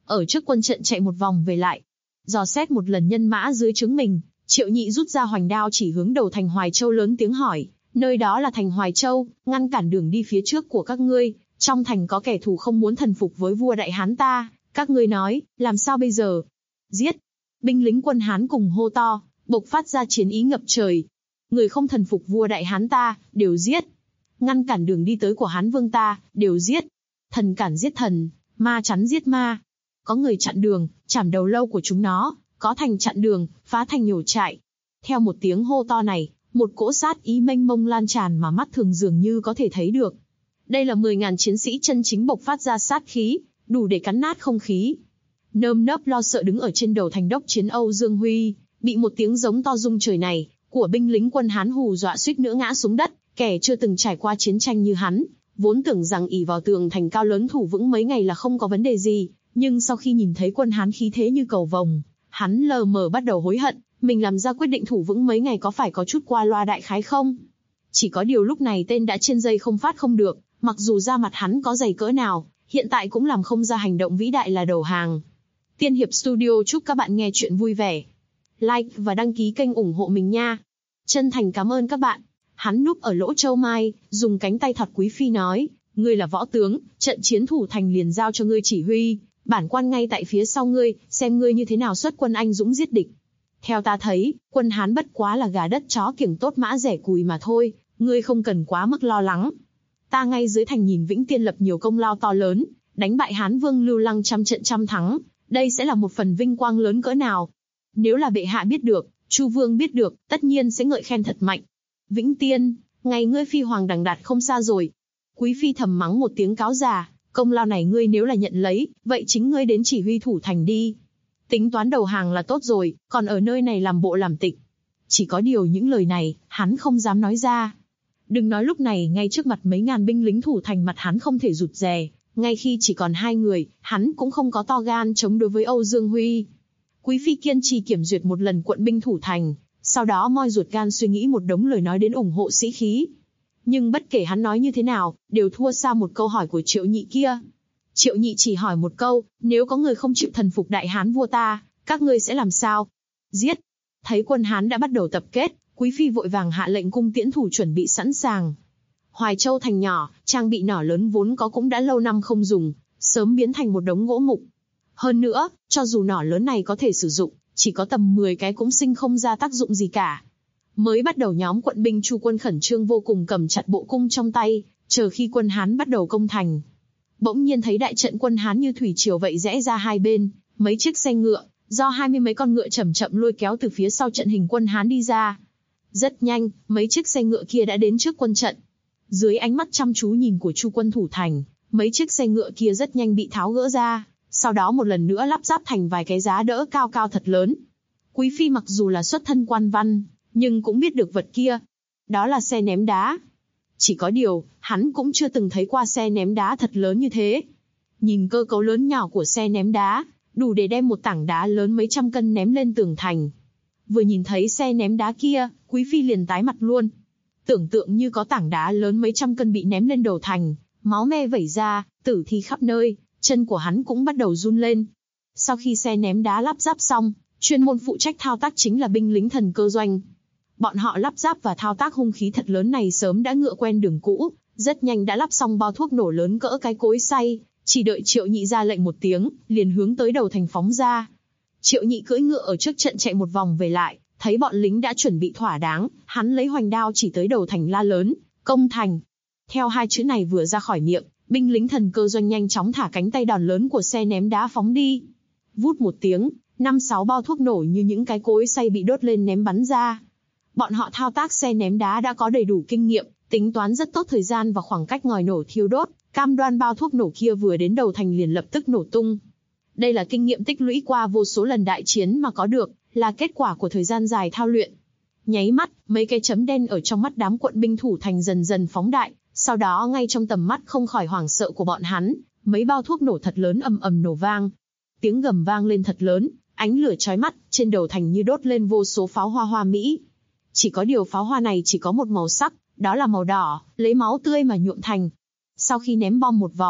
ở trước quân trận chạy một vòng về lại. Dò xét một lần nhân mã dưới trướng mình, Triệu Nhị rút ra hoành đao chỉ hướng đầu thành Hoài Châu lớn tiếng hỏi, nơi đó là thành Hoài Châu, ngăn cản đường đi phía trước của các ngươi, trong thành có kẻ thù không muốn thần phục với vua Đại Hán ta, các ngươi nói, làm sao bây giờ? Giết! Binh lính quân Hán cùng hô to, bộc phát ra chiến ý ngập trời. Người không thần phục vua Đại Hán ta, đều giết. Ngăn cản đường đi tới của Hán Vương ta, đều giết. Thần cản giết thần, ma chắn giết ma. Có người chặn đường, chảm đầu lâu của chúng nó, có thành chặn đường, phá thành nhổ trại. Theo một tiếng hô to này, một cỗ sát ý mênh mông lan tràn mà mắt thường dường như có thể thấy được. Đây là 10.000 chiến sĩ chân chính bộc phát ra sát khí, đủ để cắn nát không khí. Nơm nớp lo sợ đứng ở trên đầu thành đốc chiến Âu Dương Huy, bị một tiếng giống to rung trời này của binh lính quân Hán hù dọa suýt nữa ngã xuống đất. Kẻ chưa từng trải qua chiến tranh như hắn, vốn tưởng rằng ỷ vào tường thành cao lớn thủ vững mấy ngày là không có vấn đề gì, nhưng sau khi nhìn thấy quân Hán khí thế như cầu vồng, hắn lờ mờ bắt đầu hối hận, mình làm ra quyết định thủ vững mấy ngày có phải có chút qua loa đại khái không? Chỉ có điều lúc này tên đã trên dây không phát không được, mặc dù da mặt hắn có dày cỡ nào, hiện tại cũng làm không ra hành động vĩ đại là đầu hàng. Tiên Hiệp Studio chúc các bạn nghe chuyện vui vẻ. Like và đăng ký kênh ủng hộ mình nha. Chân thành cảm ơn các bạn. Hắn núp ở lỗ châu mai, dùng cánh tay thọt Quý Phi nói, ngươi là võ tướng, trận chiến thủ thành liền giao cho ngươi chỉ huy, bản quan ngay tại phía sau ngươi, xem ngươi như thế nào xuất quân anh dũng giết địch. Theo ta thấy, quân Hán bất quá là gà đất chó kiểng tốt mã rẻ cùi mà thôi, ngươi không cần quá mức lo lắng. Ta ngay dưới thành nhìn Vĩnh Tiên lập nhiều công lao to lớn, đánh bại Hán Vương Lưu Lăng trăm trận trăm thắng, đây sẽ là một phần vinh quang lớn cỡ nào. Nếu là bệ hạ biết được, Chu Vương biết được, tất nhiên sẽ ngợi khen thật mạnh. Vĩnh Tiên, ngày ngươi phi hoàng đằng đạt không xa rồi. Quý Phi thầm mắng một tiếng cáo già, công lao này ngươi nếu là nhận lấy, vậy chính ngươi đến chỉ huy thủ thành đi. Tính toán đầu hàng là tốt rồi, còn ở nơi này làm bộ làm tịch. Chỉ có điều những lời này, hắn không dám nói ra. Đừng nói lúc này ngay trước mặt mấy ngàn binh lính thủ thành mặt hắn không thể rụt rè, ngay khi chỉ còn 2 người, hắn cũng không có to gan chống đối với Âu Dương Huy. Quý Phi kiên trì kiểm duyệt một lần quận binh thủ thành, sau đó moi ruột gan suy nghĩ một đống lời nói đến ủng hộ sĩ khí. Nhưng bất kể hắn nói như thế nào, đều thua xa một câu hỏi của Triệu Nhị kia. Triệu Nhị chỉ hỏi một câu, nếu có người không chịu thần phục Đại Hán vua ta, các ngươi sẽ làm sao? Giết! Thấy quân Hán đã bắt đầu tập kết, Quý Phi vội vàng hạ lệnh cung tiễn thủ chuẩn bị sẵn sàng. Hoài Châu thành nhỏ, trang bị nỏ lớn vốn có cũng đã lâu năm không dùng, sớm biến thành một đống gỗ mục. Hơn nữa, cho dù nỏ lớn này có thể sử dụng, chỉ có tầm 10 cái cũng sinh không ra tác dụng gì cả. Mới bắt đầu nhóm quận binh Chu quân khẩn trương vô cùng cầm chặt bộ cung trong tay, chờ khi quân Hán bắt đầu công thành. Bỗng nhiên thấy đại trận quân Hán như thủy triều vậy rẽ ra hai bên, mấy chiếc xe ngựa, do 20 mấy con ngựa chậm chậm lôi kéo từ phía sau trận hình quân Hán đi ra. Rất nhanh, mấy chiếc xe ngựa kia đã đến trước quân trận. Dưới ánh mắt chăm chú nhìn của Chu quân thủ thành, mấy chiếc xe ngựa kia rất nhanh bị tháo gỡ ra, sau đó một lần nữa lắp ráp thành vài cái giá đỡ cao cao thật lớn. Quý Phi mặc dù là xuất thân quan văn, nhưng cũng biết được vật kia. Đó là xe ném đá. Chỉ có điều, hắn cũng chưa từng thấy qua xe ném đá thật lớn như thế. Nhìn cơ cấu lớn nhỏ của xe ném đá, đủ để đem một tảng đá lớn mấy trăm cân ném lên tường thành. Vừa nhìn thấy xe ném đá kia, Quý Phi liền tái mặt luôn. Tưởng tượng như có tảng đá lớn mấy trăm cân bị ném lên đầu thành, máu me vẩy ra, tử thi khắp nơi, chân của hắn cũng bắt đầu run lên. Sau khi xe ném đá lắp ráp xong, chuyên môn phụ trách thao tác chính là binh lính thần cơ doanh. Bọn họ lắp ráp và thao tác hung khí thật lớn này sớm đã ngựa quen đường cũ, rất nhanh đã lắp xong bao thuốc nổ lớn cỡ cái cối xay, chỉ đợi Triệu Nhị ra lệnh một tiếng, liền hướng tới đầu thành phóng ra. Triệu Nhị cưỡi ngựa ở trước trận chạy một vòng về lại, thấy bọn lính đã chuẩn bị thỏa đáng, hắn lấy hoành đao chỉ tới đầu thành la lớn, công thành. Theo hai chữ này vừa ra khỏi miệng, binh lính thần cơ doanh nhanh chóng thả cánh tay đòn lớn của xe ném đá phóng đi. Vút một tiếng, 5-6 bao thuốc nổ như những cái cối xay bị đốt lên ném bắn ra. Bọn họ thao tác xe ném đá đã có đầy đủ kinh nghiệm, tính toán rất tốt thời gian và khoảng cách ngòi nổ thiêu đốt, cam đoan bao thuốc nổ kia vừa đến đầu thành liền lập tức nổ tung. Đây là kinh nghiệm tích lũy qua vô số lần đại chiến mà có được, là kết quả của thời gian dài thao luyện. Nháy mắt, mấy cái chấm đen ở trong mắt đám quận binh thủ thành dần dần phóng đại, sau đó ngay trong tầm mắt không khỏi hoảng sợ của bọn hắn, mấy bao thuốc nổ thật lớn ầm ầm nổ vang. Tiếng gầm vang lên thật lớn, ánh lửa chói mắt, trên đầu thành như đốt lên vô số pháo hoa hoa mỹ. Chỉ có điều pháo hoa này chỉ có một màu sắc, đó là màu đỏ, lấy máu tươi mà nhuộm thành. Sau khi ném bom một vòng,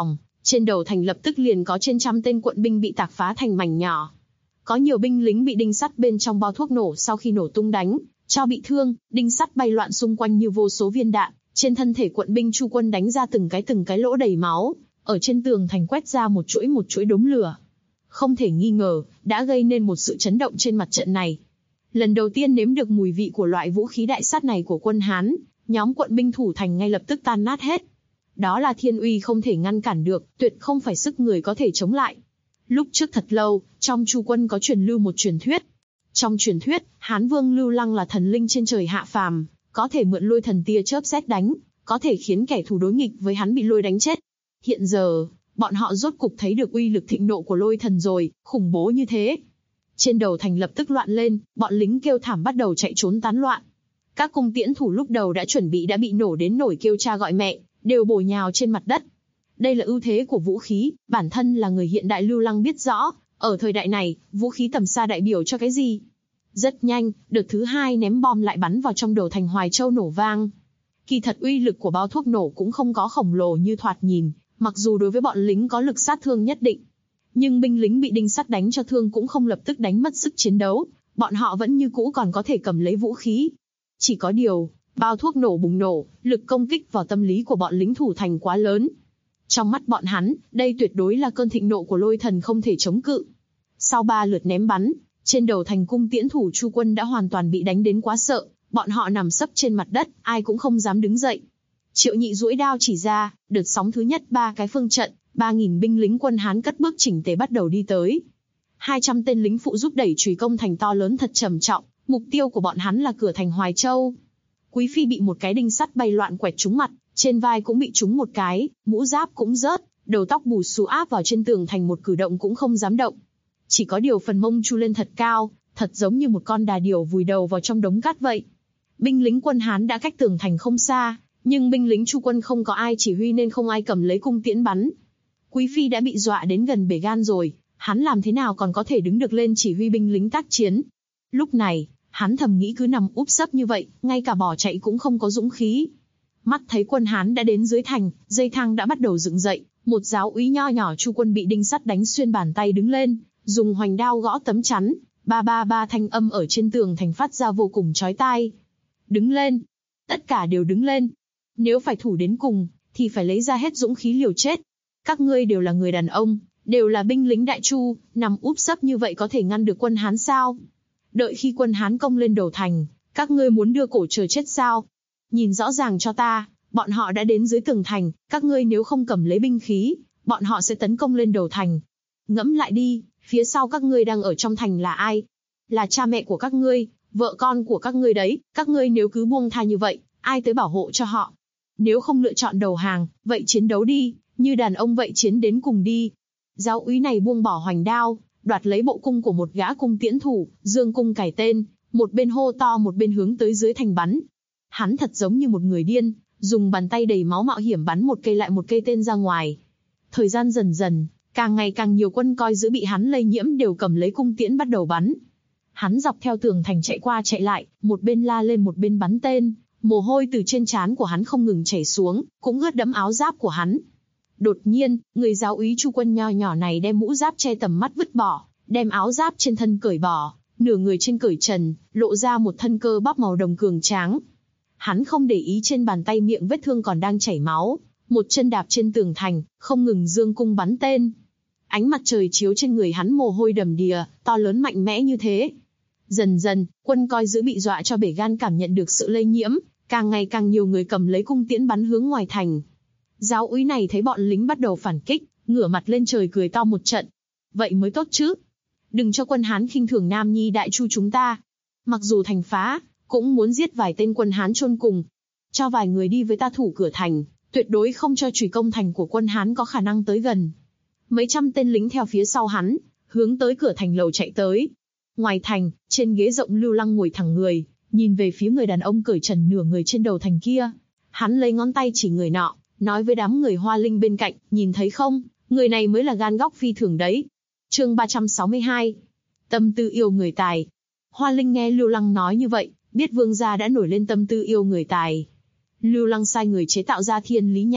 Trên đầu thành lập tức liền có trên trăm tên quận binh bị tạc phá thành mảnh nhỏ. Có nhiều binh lính bị đinh sắt bên trong bao thuốc nổ sau khi nổ tung đánh cho bị thương, đinh sắt bay loạn xung quanh như vô số viên đạn, trên thân thể quận binh Chu Quân đánh ra từng cái lỗ đầy máu, ở trên tường thành quét ra một chuỗi đốm lửa. Không thể nghi ngờ, đã gây nên một sự chấn động trên mặt trận này. Lần đầu tiên nếm được mùi vị của loại vũ khí đại sát này của quân Hán, nhóm quận binh thủ thành ngay lập tức tan nát hết. Đó là thiên uy không thể ngăn cản được, tuyệt không phải sức người có thể chống lại. Lúc trước thật lâu, trong Chu Quân có truyền lưu một truyền thuyết. Trong truyền thuyết, Hán Vương Lưu Lăng là thần linh trên trời hạ phàm, có thể mượn lôi thần tia chớp sét đánh, có thể khiến kẻ thù đối nghịch với hắn bị lôi đánh chết. Hiện giờ, bọn họ rốt cục thấy được uy lực thịnh nộ của lôi thần rồi, khủng bố như thế. Trên đầu thành lập tức loạn lên, bọn lính kêu thảm bắt đầu chạy trốn tán loạn. Các cung tiễn thủ lúc đầu đã chuẩn bị đã bị nổ đến nổi kêu cha gọi mẹ, đều bổ nhào trên mặt đất. Đây là ưu thế của vũ khí, bản thân là người hiện đại Lưu Lăng biết rõ, ở thời đại này, vũ khí tầm xa đại biểu cho cái gì? Rất nhanh, đợt thứ hai ném bom lại bắn vào trong đầu thành Hoài Châu nổ vang. Kỳ thật uy lực của bao thuốc nổ cũng không có khổng lồ như thoạt nhìn, mặc dù đối với bọn lính có lực sát thương nhất định. Nhưng binh lính bị đinh sắt đánh cho thương cũng không lập tức đánh mất sức chiến đấu, bọn họ vẫn như cũ còn có thể cầm lấy vũ khí. Chỉ có điều, bao thuốc nổ bùng nổ, lực công kích vào tâm lý của bọn lính thủ thành quá lớn. Trong mắt bọn hắn, đây tuyệt đối là cơn thịnh nộ của lôi thần không thể chống cự. Sau 3 lượt ném bắn, trên đầu thành cung tiễn thủ Chu Quân đã hoàn toàn bị đánh đến quá sợ, bọn họ nằm sấp trên mặt đất, ai cũng không dám đứng dậy. Triệu Nhị duỗi đao chỉ ra, đợt sóng thứ nhất 3 cái phương trận, 3.000 binh lính quân Hán cất bước chỉnh tề bắt đầu đi tới. 200 tên lính phụ giúp đẩy chùy công thành to lớn thật trầm trọng, mục tiêu của bọn hắn là cửa thành Hoài Châu. Quý phi bị một cái đinh sắt bay loạn quẹt trúng mặt, trên vai cũng bị trúng một cái, mũ giáp cũng rớt, đầu tóc bù xù áp vào trên tường thành một cử động cũng không dám động. Chỉ có điều phần mông chu lên thật cao, thật giống như một con đà điểu vùi đầu vào trong đống cát vậy. Binh lính quân Hán đã cách tường thành không xa, nhưng binh lính Chu Quân không có ai chỉ huy nên không ai cầm lấy cung tiễn bắn. Quý phi đã bị dọa đến gần bể gan rồi, hắn làm thế nào còn có thể đứng được lên chỉ huy binh lính tác chiến. Lúc này, hắn thầm nghĩ cứ nằm úp sấp như vậy, ngay cả bỏ chạy cũng không có dũng khí. Mắt thấy quân Hán đã đến dưới thành, dây thang đã bắt đầu dựng dậy, một giáo úy nho nhỏ Chu Quân bị đinh sắt đánh xuyên bàn tay đứng lên, dùng hoành đao gõ tấm chắn, ba ba ba thanh âm ở trên tường thành phát ra vô cùng chói tai. Đứng lên, tất cả đều đứng lên. Nếu phải thủ đến cùng, thì phải lấy ra hết dũng khí liều chết. Các ngươi đều là người đàn ông, đều là binh lính đại Chu, nằm úp sấp như vậy có thể ngăn được quân Hán sao? Đợi khi quân Hán công lên đầu thành, các ngươi muốn đưa cổ chờ chết sao? Nhìn rõ ràng cho ta, bọn họ đã đến dưới tường thành, các ngươi nếu không cầm lấy binh khí, bọn họ sẽ tấn công lên đầu thành. Ngẫm lại đi, phía sau các ngươi đang ở trong thành là ai? Là cha mẹ của các ngươi, vợ con của các ngươi đấy, các ngươi nếu cứ buông tha như vậy, ai tới bảo hộ cho họ? Nếu không lựa chọn đầu hàng, vậy chiến đấu đi, như đàn ông vậy chiến đến cùng đi. Giáo úy này buông bỏ hoành đao, đoạt lấy bộ cung của một gã cung tiễn thủ, dương cung cài tên, một bên hô to một bên hướng tới dưới thành bắn. Hắn thật giống như một người điên, dùng bàn tay đầy máu mạo hiểm bắn một cây lại một cây tên ra ngoài. Thời gian dần dần, càng ngày càng nhiều quân coi giữ bị hắn lây nhiễm đều cầm lấy cung tiễn bắt đầu bắn. Hắn dọc theo tường thành chạy qua chạy lại, một bên la lên một bên bắn tên, mồ hôi từ trên trán của hắn không ngừng chảy xuống, cũng ướt đẫm áo giáp của hắn. Đột nhiên, người giáo úy Chu Quân nho nhỏ này đem mũ giáp che tầm mắt vứt bỏ, đem áo giáp trên thân cởi bỏ, nửa người trên cởi trần, lộ ra một thân cơ bắp màu đồng cường tráng. Hắn không để ý trên bàn tay miệng vết thương còn đang chảy máu, một chân đạp trên tường thành, không ngừng dương cung bắn tên. Ánh mặt trời chiếu trên người hắn mồ hôi đầm đìa, to lớn mạnh mẽ như thế. Dần dần, quân coi giữ bị dọa cho bể gan cảm nhận được sự lây nhiễm, càng ngày càng nhiều người cầm lấy cung tiễn bắn hướng ngoài thành. Giáo úy này thấy bọn lính bắt đầu phản kích, ngửa mặt lên trời cười to một trận. Vậy mới tốt chứ. Đừng cho quân Hán khinh thường Nam Nhi Đại Chu chúng ta. Mặc dù thành phá, cũng muốn giết vài tên quân Hán chôn cùng. Cho vài người đi với ta thủ cửa thành, tuyệt đối không cho chùy công thành của quân Hán có khả năng tới gần. Mấy trăm tên lính theo phía sau hắn, hướng tới cửa thành lầu chạy tới. Ngoài thành, trên ghế rộng Lưu Lăng ngồi thẳng người, nhìn về phía người đàn ông cởi trần nửa người trên đầu thành kia. Hắn lấy ngón tay chỉ người nọ, nói với đám người Hoa Linh bên cạnh, nhìn thấy không, người này mới là gan góc phi thường đấy. Chương 362. Tâm tư yêu người tài. Hoa Linh nghe Lưu Lăng nói như vậy, biết vương gia đã nổi lên tâm tư yêu người tài. Lưu Lăng sai người chế tạo ra thiên lý nhãn,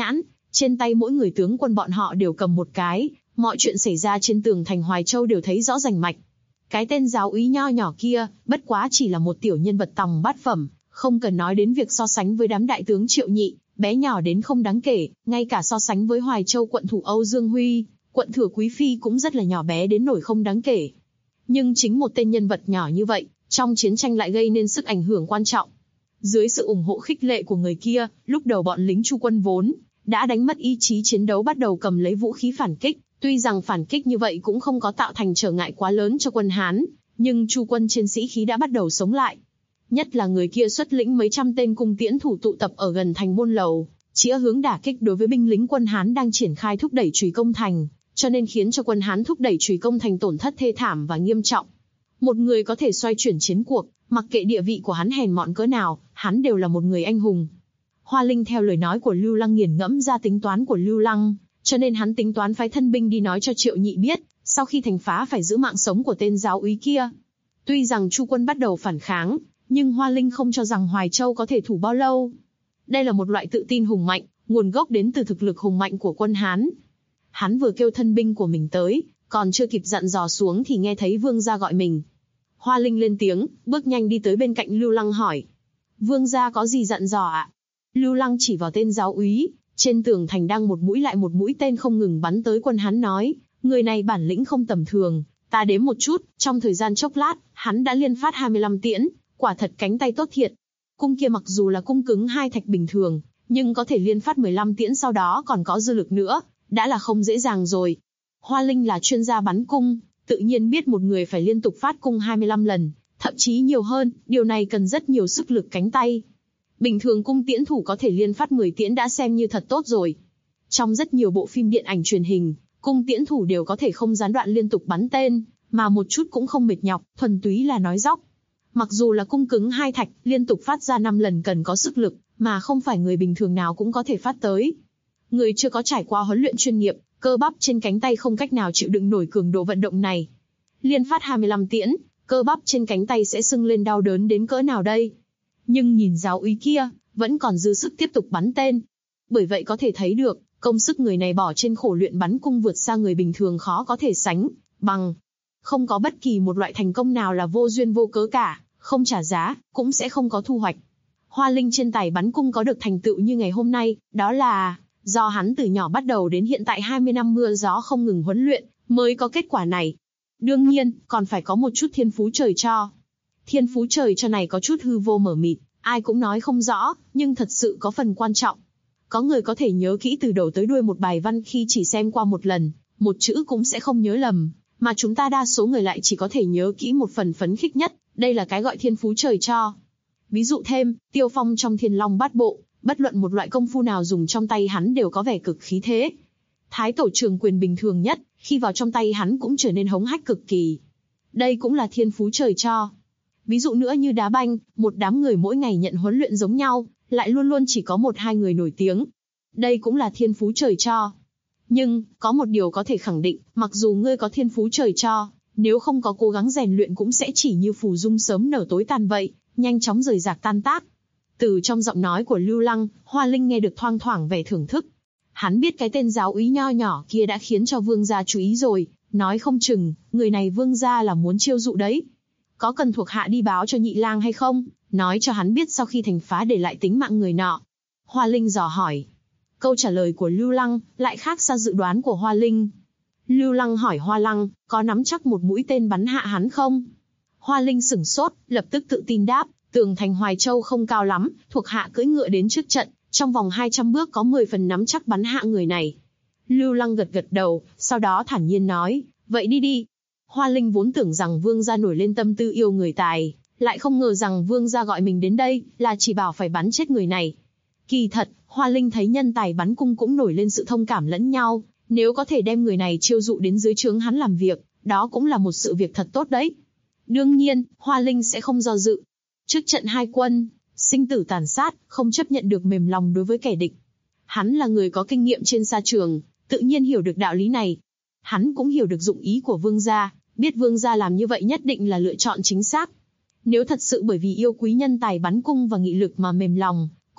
Trên tay mỗi người tướng quân bọn họ đều cầm một cái, mọi chuyện xảy ra trên tường thành Hoài Châu đều thấy rõ rành mạch. Cái tên giáo úy nho nhỏ kia, bất quá chỉ là một tiểu nhân vật tòng bát phẩm, không cần nói đến việc so sánh với đám đại tướng Triệu Nhị, bé nhỏ đến không đáng kể, ngay cả so sánh với Hoài Châu quận thủ Âu Dương Huy, quận thừa Quý Phi cũng rất là nhỏ bé đến nỗi không đáng kể. Nhưng chính một tên nhân vật nhỏ như vậy, trong chiến tranh lại gây nên sức ảnh hưởng quan trọng. Dưới sự ủng hộ khích lệ của người kia, lúc đầu bọn lính Chu quân vốn đã đánh mất ý chí chiến đấu, bắt đầu cầm lấy vũ khí phản kích. Tuy rằng phản kích như vậy cũng không có tạo thành trở ngại quá lớn cho quân Hán, nhưng Chu quân trên sĩ khí đã bắt đầu sống lại. Nhất là người kia xuất lĩnh mấy trăm tên cung tiễn thủ tụ tập ở gần thành Môn Lầu, chĩa hướng đả kích đối với binh lính quân Hán đang triển khai thúc đẩy Chùy công thành, cho nên khiến cho quân Hán thúc đẩy Chùy công thành tổn thất thê thảm và nghiêm trọng. Một người có thể xoay chuyển chiến cuộc, mặc kệ địa vị của hắn hèn mọn cỡ nào, hắn đều là một người anh hùng. Hoa Linh theo lời nói của Lưu Lăng nghiền ngẫm ra tính toán của Lưu Lăng, cho nên hắn tính toán phái thân binh đi nói cho Triệu Nhị biết, sau khi thành phá phải giữ mạng sống của tên giáo úy kia. Tuy rằng Chu quân bắt đầu phản kháng, nhưng Hoa Linh không cho rằng Hoài Châu có thể thủ bao lâu. Đây là một loại tự tin hùng mạnh, nguồn gốc đến từ thực lực hùng mạnh của quân Hán. Hắn vừa kêu thân binh của mình tới, còn chưa kịp dặn dò xuống thì nghe thấy vương gia gọi mình. Hoa Linh lên tiếng, bước nhanh đi tới bên cạnh Lưu Lăng hỏi. Vương gia có gì dặn dò ạ? Lưu Lăng chỉ vào tên giáo úy, trên tường thành đang một mũi lại một mũi tên không ngừng bắn tới quân Hán nói, người này bản lĩnh không tầm thường, ta đếm một chút, trong thời gian chốc lát, hắn đã liên phát 25 tiễn, quả thật cánh tay tốt thiệt. Cung kia mặc dù là cung cứng 2 thạch bình thường, nhưng có thể liên phát 15 tiễn sau đó còn có dư lực nữa, đã là không dễ dàng rồi. Hoa Linh là chuyên gia bắn cung, tự nhiên biết một người phải liên tục phát cung 25 lần, thậm chí nhiều hơn, điều này cần rất nhiều sức lực cánh tay. Bình thường cung tiễn thủ có thể liên phát 10 tiễn đã xem như thật tốt rồi. Trong rất nhiều bộ phim điện ảnh truyền hình, cung tiễn thủ đều có thể không gián đoạn liên tục bắn tên, mà một chút cũng không mệt nhọc, thuần túy là nói dóc. Mặc dù là cung cứng 2 thạch, liên tục phát ra 5 lần cần có sức lực, mà không phải người bình thường nào cũng có thể phát tới. Người chưa có trải qua huấn luyện chuyên nghiệp, cơ bắp trên cánh tay không cách nào chịu đựng nổi cường độ vận động này. Liên phát 25 tiễn, cơ bắp trên cánh tay sẽ sưng lên đau đớn đến cỡ nào đây? Nhưng nhìn giáo úy kia, vẫn còn dư sức tiếp tục bắn tên. Bởi vậy có thể thấy được, công sức người này bỏ trên khổ luyện bắn cung vượt xa người bình thường khó có thể sánh bằng. Không có bất kỳ một loại thành công nào là vô duyên vô cớ cả, không trả giá, cũng sẽ không có thu hoạch. Hoa Linh trên tài bắn cung có được thành tựu như ngày hôm nay, đó là do hắn từ nhỏ bắt đầu đến hiện tại 20 năm mưa gió không ngừng huấn luyện, mới có kết quả này. Đương nhiên, còn phải có một chút thiên phú trời cho. Thiên phú trời cho này có chút hư vô mờ mịt, ai cũng nói không rõ, nhưng thật sự có phần quan trọng. Có người có thể nhớ kỹ từ đầu tới đuôi một bài văn khi chỉ xem qua một lần, một chữ cũng sẽ không nhớ lầm, mà chúng ta đa số người lại chỉ có thể nhớ kỹ một phần phấn khích nhất, đây là cái gọi thiên phú trời cho. Ví dụ thêm, Tiêu Phong trong Thiên Long Bát Bộ, bất luận một loại công phu nào dùng trong tay hắn đều có vẻ cực khí thế. Thái Tổ Trường Quyền bình thường nhất, khi vào trong tay hắn cũng trở nên hống hách cực kỳ. Đây cũng là thiên phú trời cho. Ví dụ nữa như đá banh, một đám người mỗi ngày nhận huấn luyện giống nhau, lại luôn luôn chỉ có 1-2 người nổi tiếng. Đây cũng là thiên phú trời cho. Nhưng, có một điều có thể khẳng định, mặc dù ngươi có thiên phú trời cho, nếu không có cố gắng rèn luyện cũng sẽ chỉ như phù dung sớm nở tối tàn vậy, nhanh chóng rời rạc tan tác. Từ trong giọng nói của Lưu Lăng, Hoa Linh nghe được thoang thoảng vẻ thưởng thức. Hắn biết cái tên giáo úy nho nhỏ kia đã khiến cho vương gia chú ý rồi, nói không chừng, người này vương gia là muốn chiêu dụ đấy. Có cần thuộc hạ đi báo cho Nhị lang hay không, nói cho hắn biết sau khi thành phá để lại tính mạng người nọ. Hoa Linh dò hỏi. Câu trả lời của Lưu Lăng lại khác xa dự đoán của Hoa Linh. Lưu Lăng hỏi Hoa Lăng, có nắm chắc một mũi tên bắn hạ hắn không? Hoa Linh sửng sốt, lập tức tự tin đáp, tường thành Hoài Châu không cao lắm, thuộc hạ cưỡi ngựa đến trước trận, trong vòng 200 bước có 10 phần nắm chắc bắn hạ người này. Lưu Lăng gật gật đầu, sau đó thản nhiên nói, vậy đi đi. Hoa Linh vốn tưởng rằng vương gia nổi lên tâm tư yêu người tài, lại không ngờ rằng vương gia gọi mình đến đây, là chỉ bảo phải bắn chết người này. Kỳ thật, Hoa Linh thấy nhân tài bắn cung cũng nổi lên sự thông cảm lẫn nhau, nếu có thể đem người này chiêu dụ đến dưới trướng hắn làm việc, đó cũng là một sự việc thật tốt đấy. Đương nhiên, Hoa Linh sẽ không do dự. Trước trận hai quân, sinh tử tàn sát, không chấp nhận được mềm lòng đối với kẻ địch. Hắn là người có kinh nghiệm trên sa trường, tự nhiên hiểu được đạo lý này. Hắn cũng hiểu được dụng ý của vương gia, biết vương gia làm như vậy nhất định là lựa chọn chính xác. Nếu thật sự bởi vì yêu quý nhân tài bắn cung và nghị lực mà mềm lòng,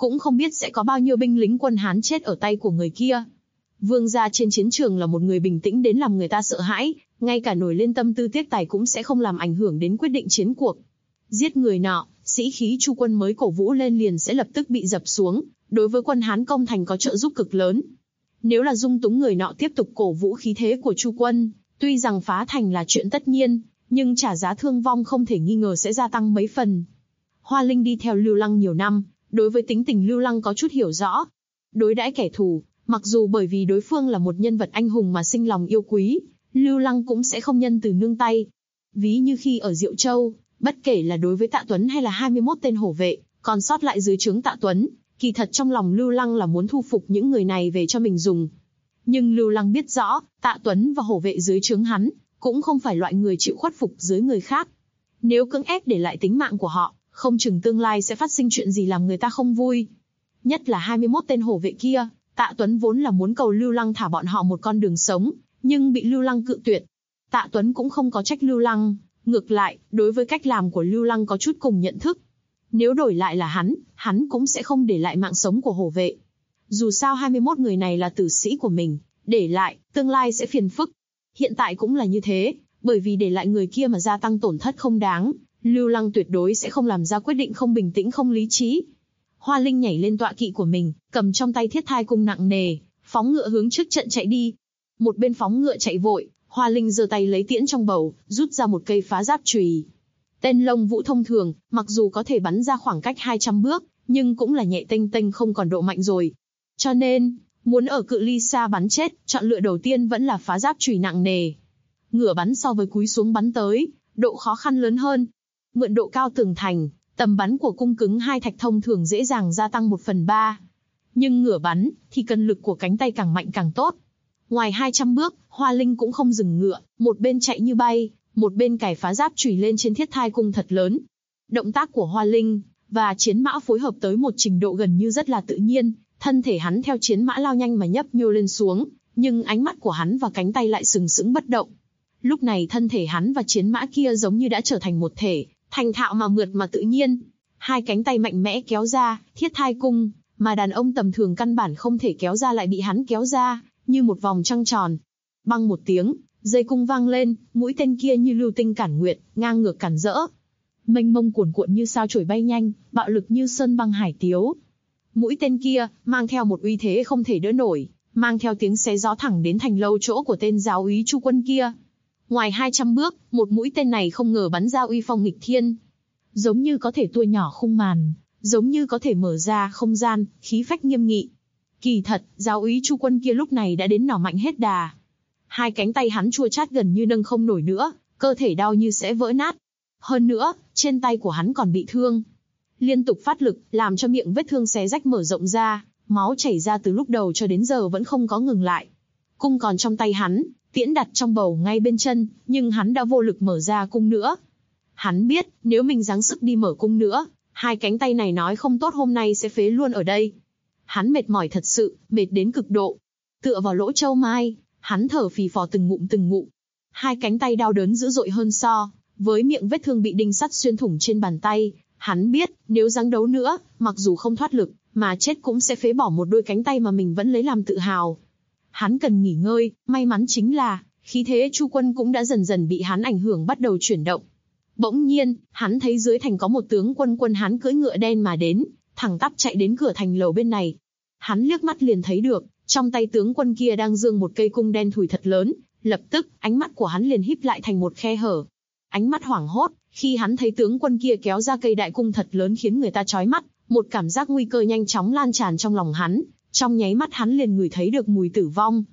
cũng không biết sẽ có bao nhiêu binh lính quân Hán chết ở tay của người kia. Vương gia trên chiến trường là một người bình tĩnh đến làm người ta sợ hãi, ngay cả nổi lên tâm tư tiếc tài cũng sẽ không làm ảnh hưởng đến quyết định chiến cuộc. Giết người nọ, sĩ khí Chu quân mới cổ vũ lên liền sẽ lập tức bị dập xuống, đối với quân Hán công thành có trợ giúp cực lớn. Nếu là dung túng người nọ tiếp tục cổ vũ khí thế của Chu quân, tuy rằng phá thành là chuyện tất nhiên, nhưng trả giá thương vong không thể nghi ngờ sẽ gia tăng mấy phần. Hoa Linh đi theo Lưu Lăng nhiều năm, đối với tính tình Lưu Lăng có chút hiểu rõ. Đối đãi kẻ thù, mặc dù bởi vì đối phương là một nhân vật anh hùng mà sinh lòng yêu quý, Lưu Lăng cũng sẽ không nhân từ nương tay. Ví như khi ở Diệu Châu, bất kể là đối với Tạ Tuấn hay là 21 tên hổ vệ, còn sót lại dưới trướng Tạ Tuấn, kỳ thật trong lòng Lưu Lăng là muốn thu phục những người này về cho mình dùng. Nhưng Lưu Lăng biết rõ, Tạ Tuấn và hổ vệ dưới trướng hắn, cũng không phải loại người chịu khuất phục dưới người khác. Nếu cưỡng ép để lại tính mạng của họ, không chừng tương lai sẽ phát sinh chuyện gì làm người ta không vui. Nhất là 21 tên hổ vệ kia, Tạ Tuấn vốn là muốn cầu Lưu Lăng thả bọn họ một con đường sống, nhưng bị Lưu Lăng cự tuyệt. Tạ Tuấn cũng không có trách Lưu Lăng, ngược lại, đối với cách làm của Lưu Lăng có chút cùng nhận thức. Nếu đổi lại là hắn cũng sẽ không để lại mạng sống của hổ vệ. Dù sao 21 người này là tử sĩ của mình, để lại, tương lai sẽ phiền phức. Hiện tại cũng là như thế, bởi vì để lại người kia mà gia tăng tổn thất không đáng, Lưu Lăng tuyệt đối sẽ không làm ra quyết định không bình tĩnh không lý trí. Hoa Linh nhảy lên tọa kỵ của mình, cầm trong tay thiết thai cung nặng nề, phóng ngựa hướng trước trận chạy đi. Một bên phóng ngựa chạy vội, Hoa Linh giơ tay lấy tiễn trong bầu, rút ra một cây phá giáp chùy. Tên Lông Vũ thông thường, mặc dù có thể bắn ra khoảng cách 200 bước, nhưng cũng là nhẹ tênh tênh không còn độ mạnh rồi. Cho nên, muốn ở cự ly xa bắn chết, chọn lựa đầu tiên vẫn là phá giáp chùy nặng nề. Ngựa bắn so với cúi xuống bắn tới, độ khó khăn lớn hơn. Mượn độ cao tường thành, tầm bắn của cung cứng hai thạch thông thường dễ dàng gia tăng 1/3. Nhưng ngựa bắn, thì cần lực của cánh tay càng mạnh càng tốt. Ngoài 200 bước, Hoa Linh cũng không dừng ngựa, một bên chạy như bay, một bên cài phá giáp chùy lên trên thiết thai cung thật lớn. Động tác của Hoa Linh và chiến mã phối hợp tới một trình độ gần như rất là tự nhiên, thân thể hắn theo chiến mã lao nhanh mà nhấp nhô lên xuống, nhưng ánh mắt của hắn và cánh tay lại sừng sững bất động. Lúc này thân thể hắn và chiến mã kia giống như đã trở thành một thể, thành thạo mà mượt mà tự nhiên. Hai cánh tay mạnh mẽ kéo ra, thiết thai cung, mà đàn ông tầm thường căn bản không thể kéo ra lại bị hắn kéo ra, như một vòng trăng tròn. Băng một tiếng, dây cung vang lên, mũi tên kia như lưu tinh cản nguyệt, ngang ngược cản rỡ. Mênh mông cuồn cuộn như sao chổi bay nhanh, bạo lực như sơn băng hải tiếu. Mũi tên kia, mang theo một uy thế không thể đỡ nổi, mang theo tiếng xé gió thẳng đến thành lâu chỗ của tên giáo úy Chu quân kia. Ngoài 200 bước, một mũi tên này không ngờ bắn ra uy phong nghịch thiên. Giống như có thể tua nhỏ khung màn, giống như có thể mở ra không gian, khí phách nghiêm nghị. Kỳ thật, giáo úy Chu quân kia lúc này đã đến nỏ mạnh hết đà. Hai cánh tay hắn chua chát gần như nâng không nổi nữa, cơ thể đau như sẽ vỡ nát. Hơn nữa, trên tay của hắn còn bị thương. Liên tục phát lực, làm cho miệng vết thương xé rách mở rộng ra, máu chảy ra từ lúc đầu cho đến giờ vẫn không có ngừng lại. Cung còn trong tay hắn, tiễn đặt trong bầu ngay bên chân, nhưng hắn đã vô lực mở ra cung nữa. Hắn biết, nếu mình giáng sức đi mở cung nữa, hai cánh tay này nói không tốt hôm nay sẽ phế luôn ở đây. Hắn mệt mỏi thật sự, mệt đến cực độ. Tựa vào lỗ châu mai, hắn thở phì phò từng ngụm từng ngụm. Hai cánh tay đau đớn dữ dội hơn so với miệng vết thương bị đinh sắt xuyên thủng trên bàn tay. Hắn biết, nếu giáng đấu nữa, mặc dù không thoát lực, mà chết cũng sẽ phế bỏ một đôi cánh tay mà mình vẫn lấy làm tự hào. Hắn cần nghỉ ngơi, may mắn chính là, khí thế Chu quân cũng đã dần dần bị hắn ảnh hưởng bắt đầu chuyển động. Bỗng nhiên, hắn thấy dưới thành có một tướng quân Hán cưỡi ngựa đen mà đến, thẳng tắp chạy đến cửa thành lầu bên này. Hắn liếc mắt liền thấy được, trong tay tướng quân kia đang giương một cây cung đen thùi thật lớn, lập tức, ánh mắt của hắn liền híp lại thành một khe hở. Ánh mắt hoảng hốt, khi hắn thấy tướng quân kia kéo ra cây đại cung thật lớn khiến người ta chói mắt, một cảm giác nguy cơ nhanh chóng lan tràn trong lòng hắn, trong nháy mắt hắn liền ngửi thấy được mùi tử vong.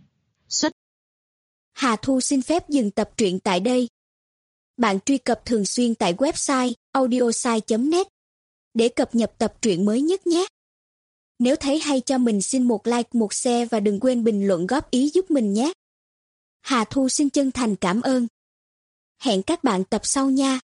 Hà Thu xin phép dừng tập truyện tại đây. Bạn truy cập thường xuyên tại website audiosai.net để cập nhật tập truyện mới nhất nhé. Nếu thấy hay cho mình xin một like, một share và đừng quên bình luận góp ý giúp mình nhé. Hà Thu xin chân thành cảm ơn. Hẹn các bạn tập sau nha.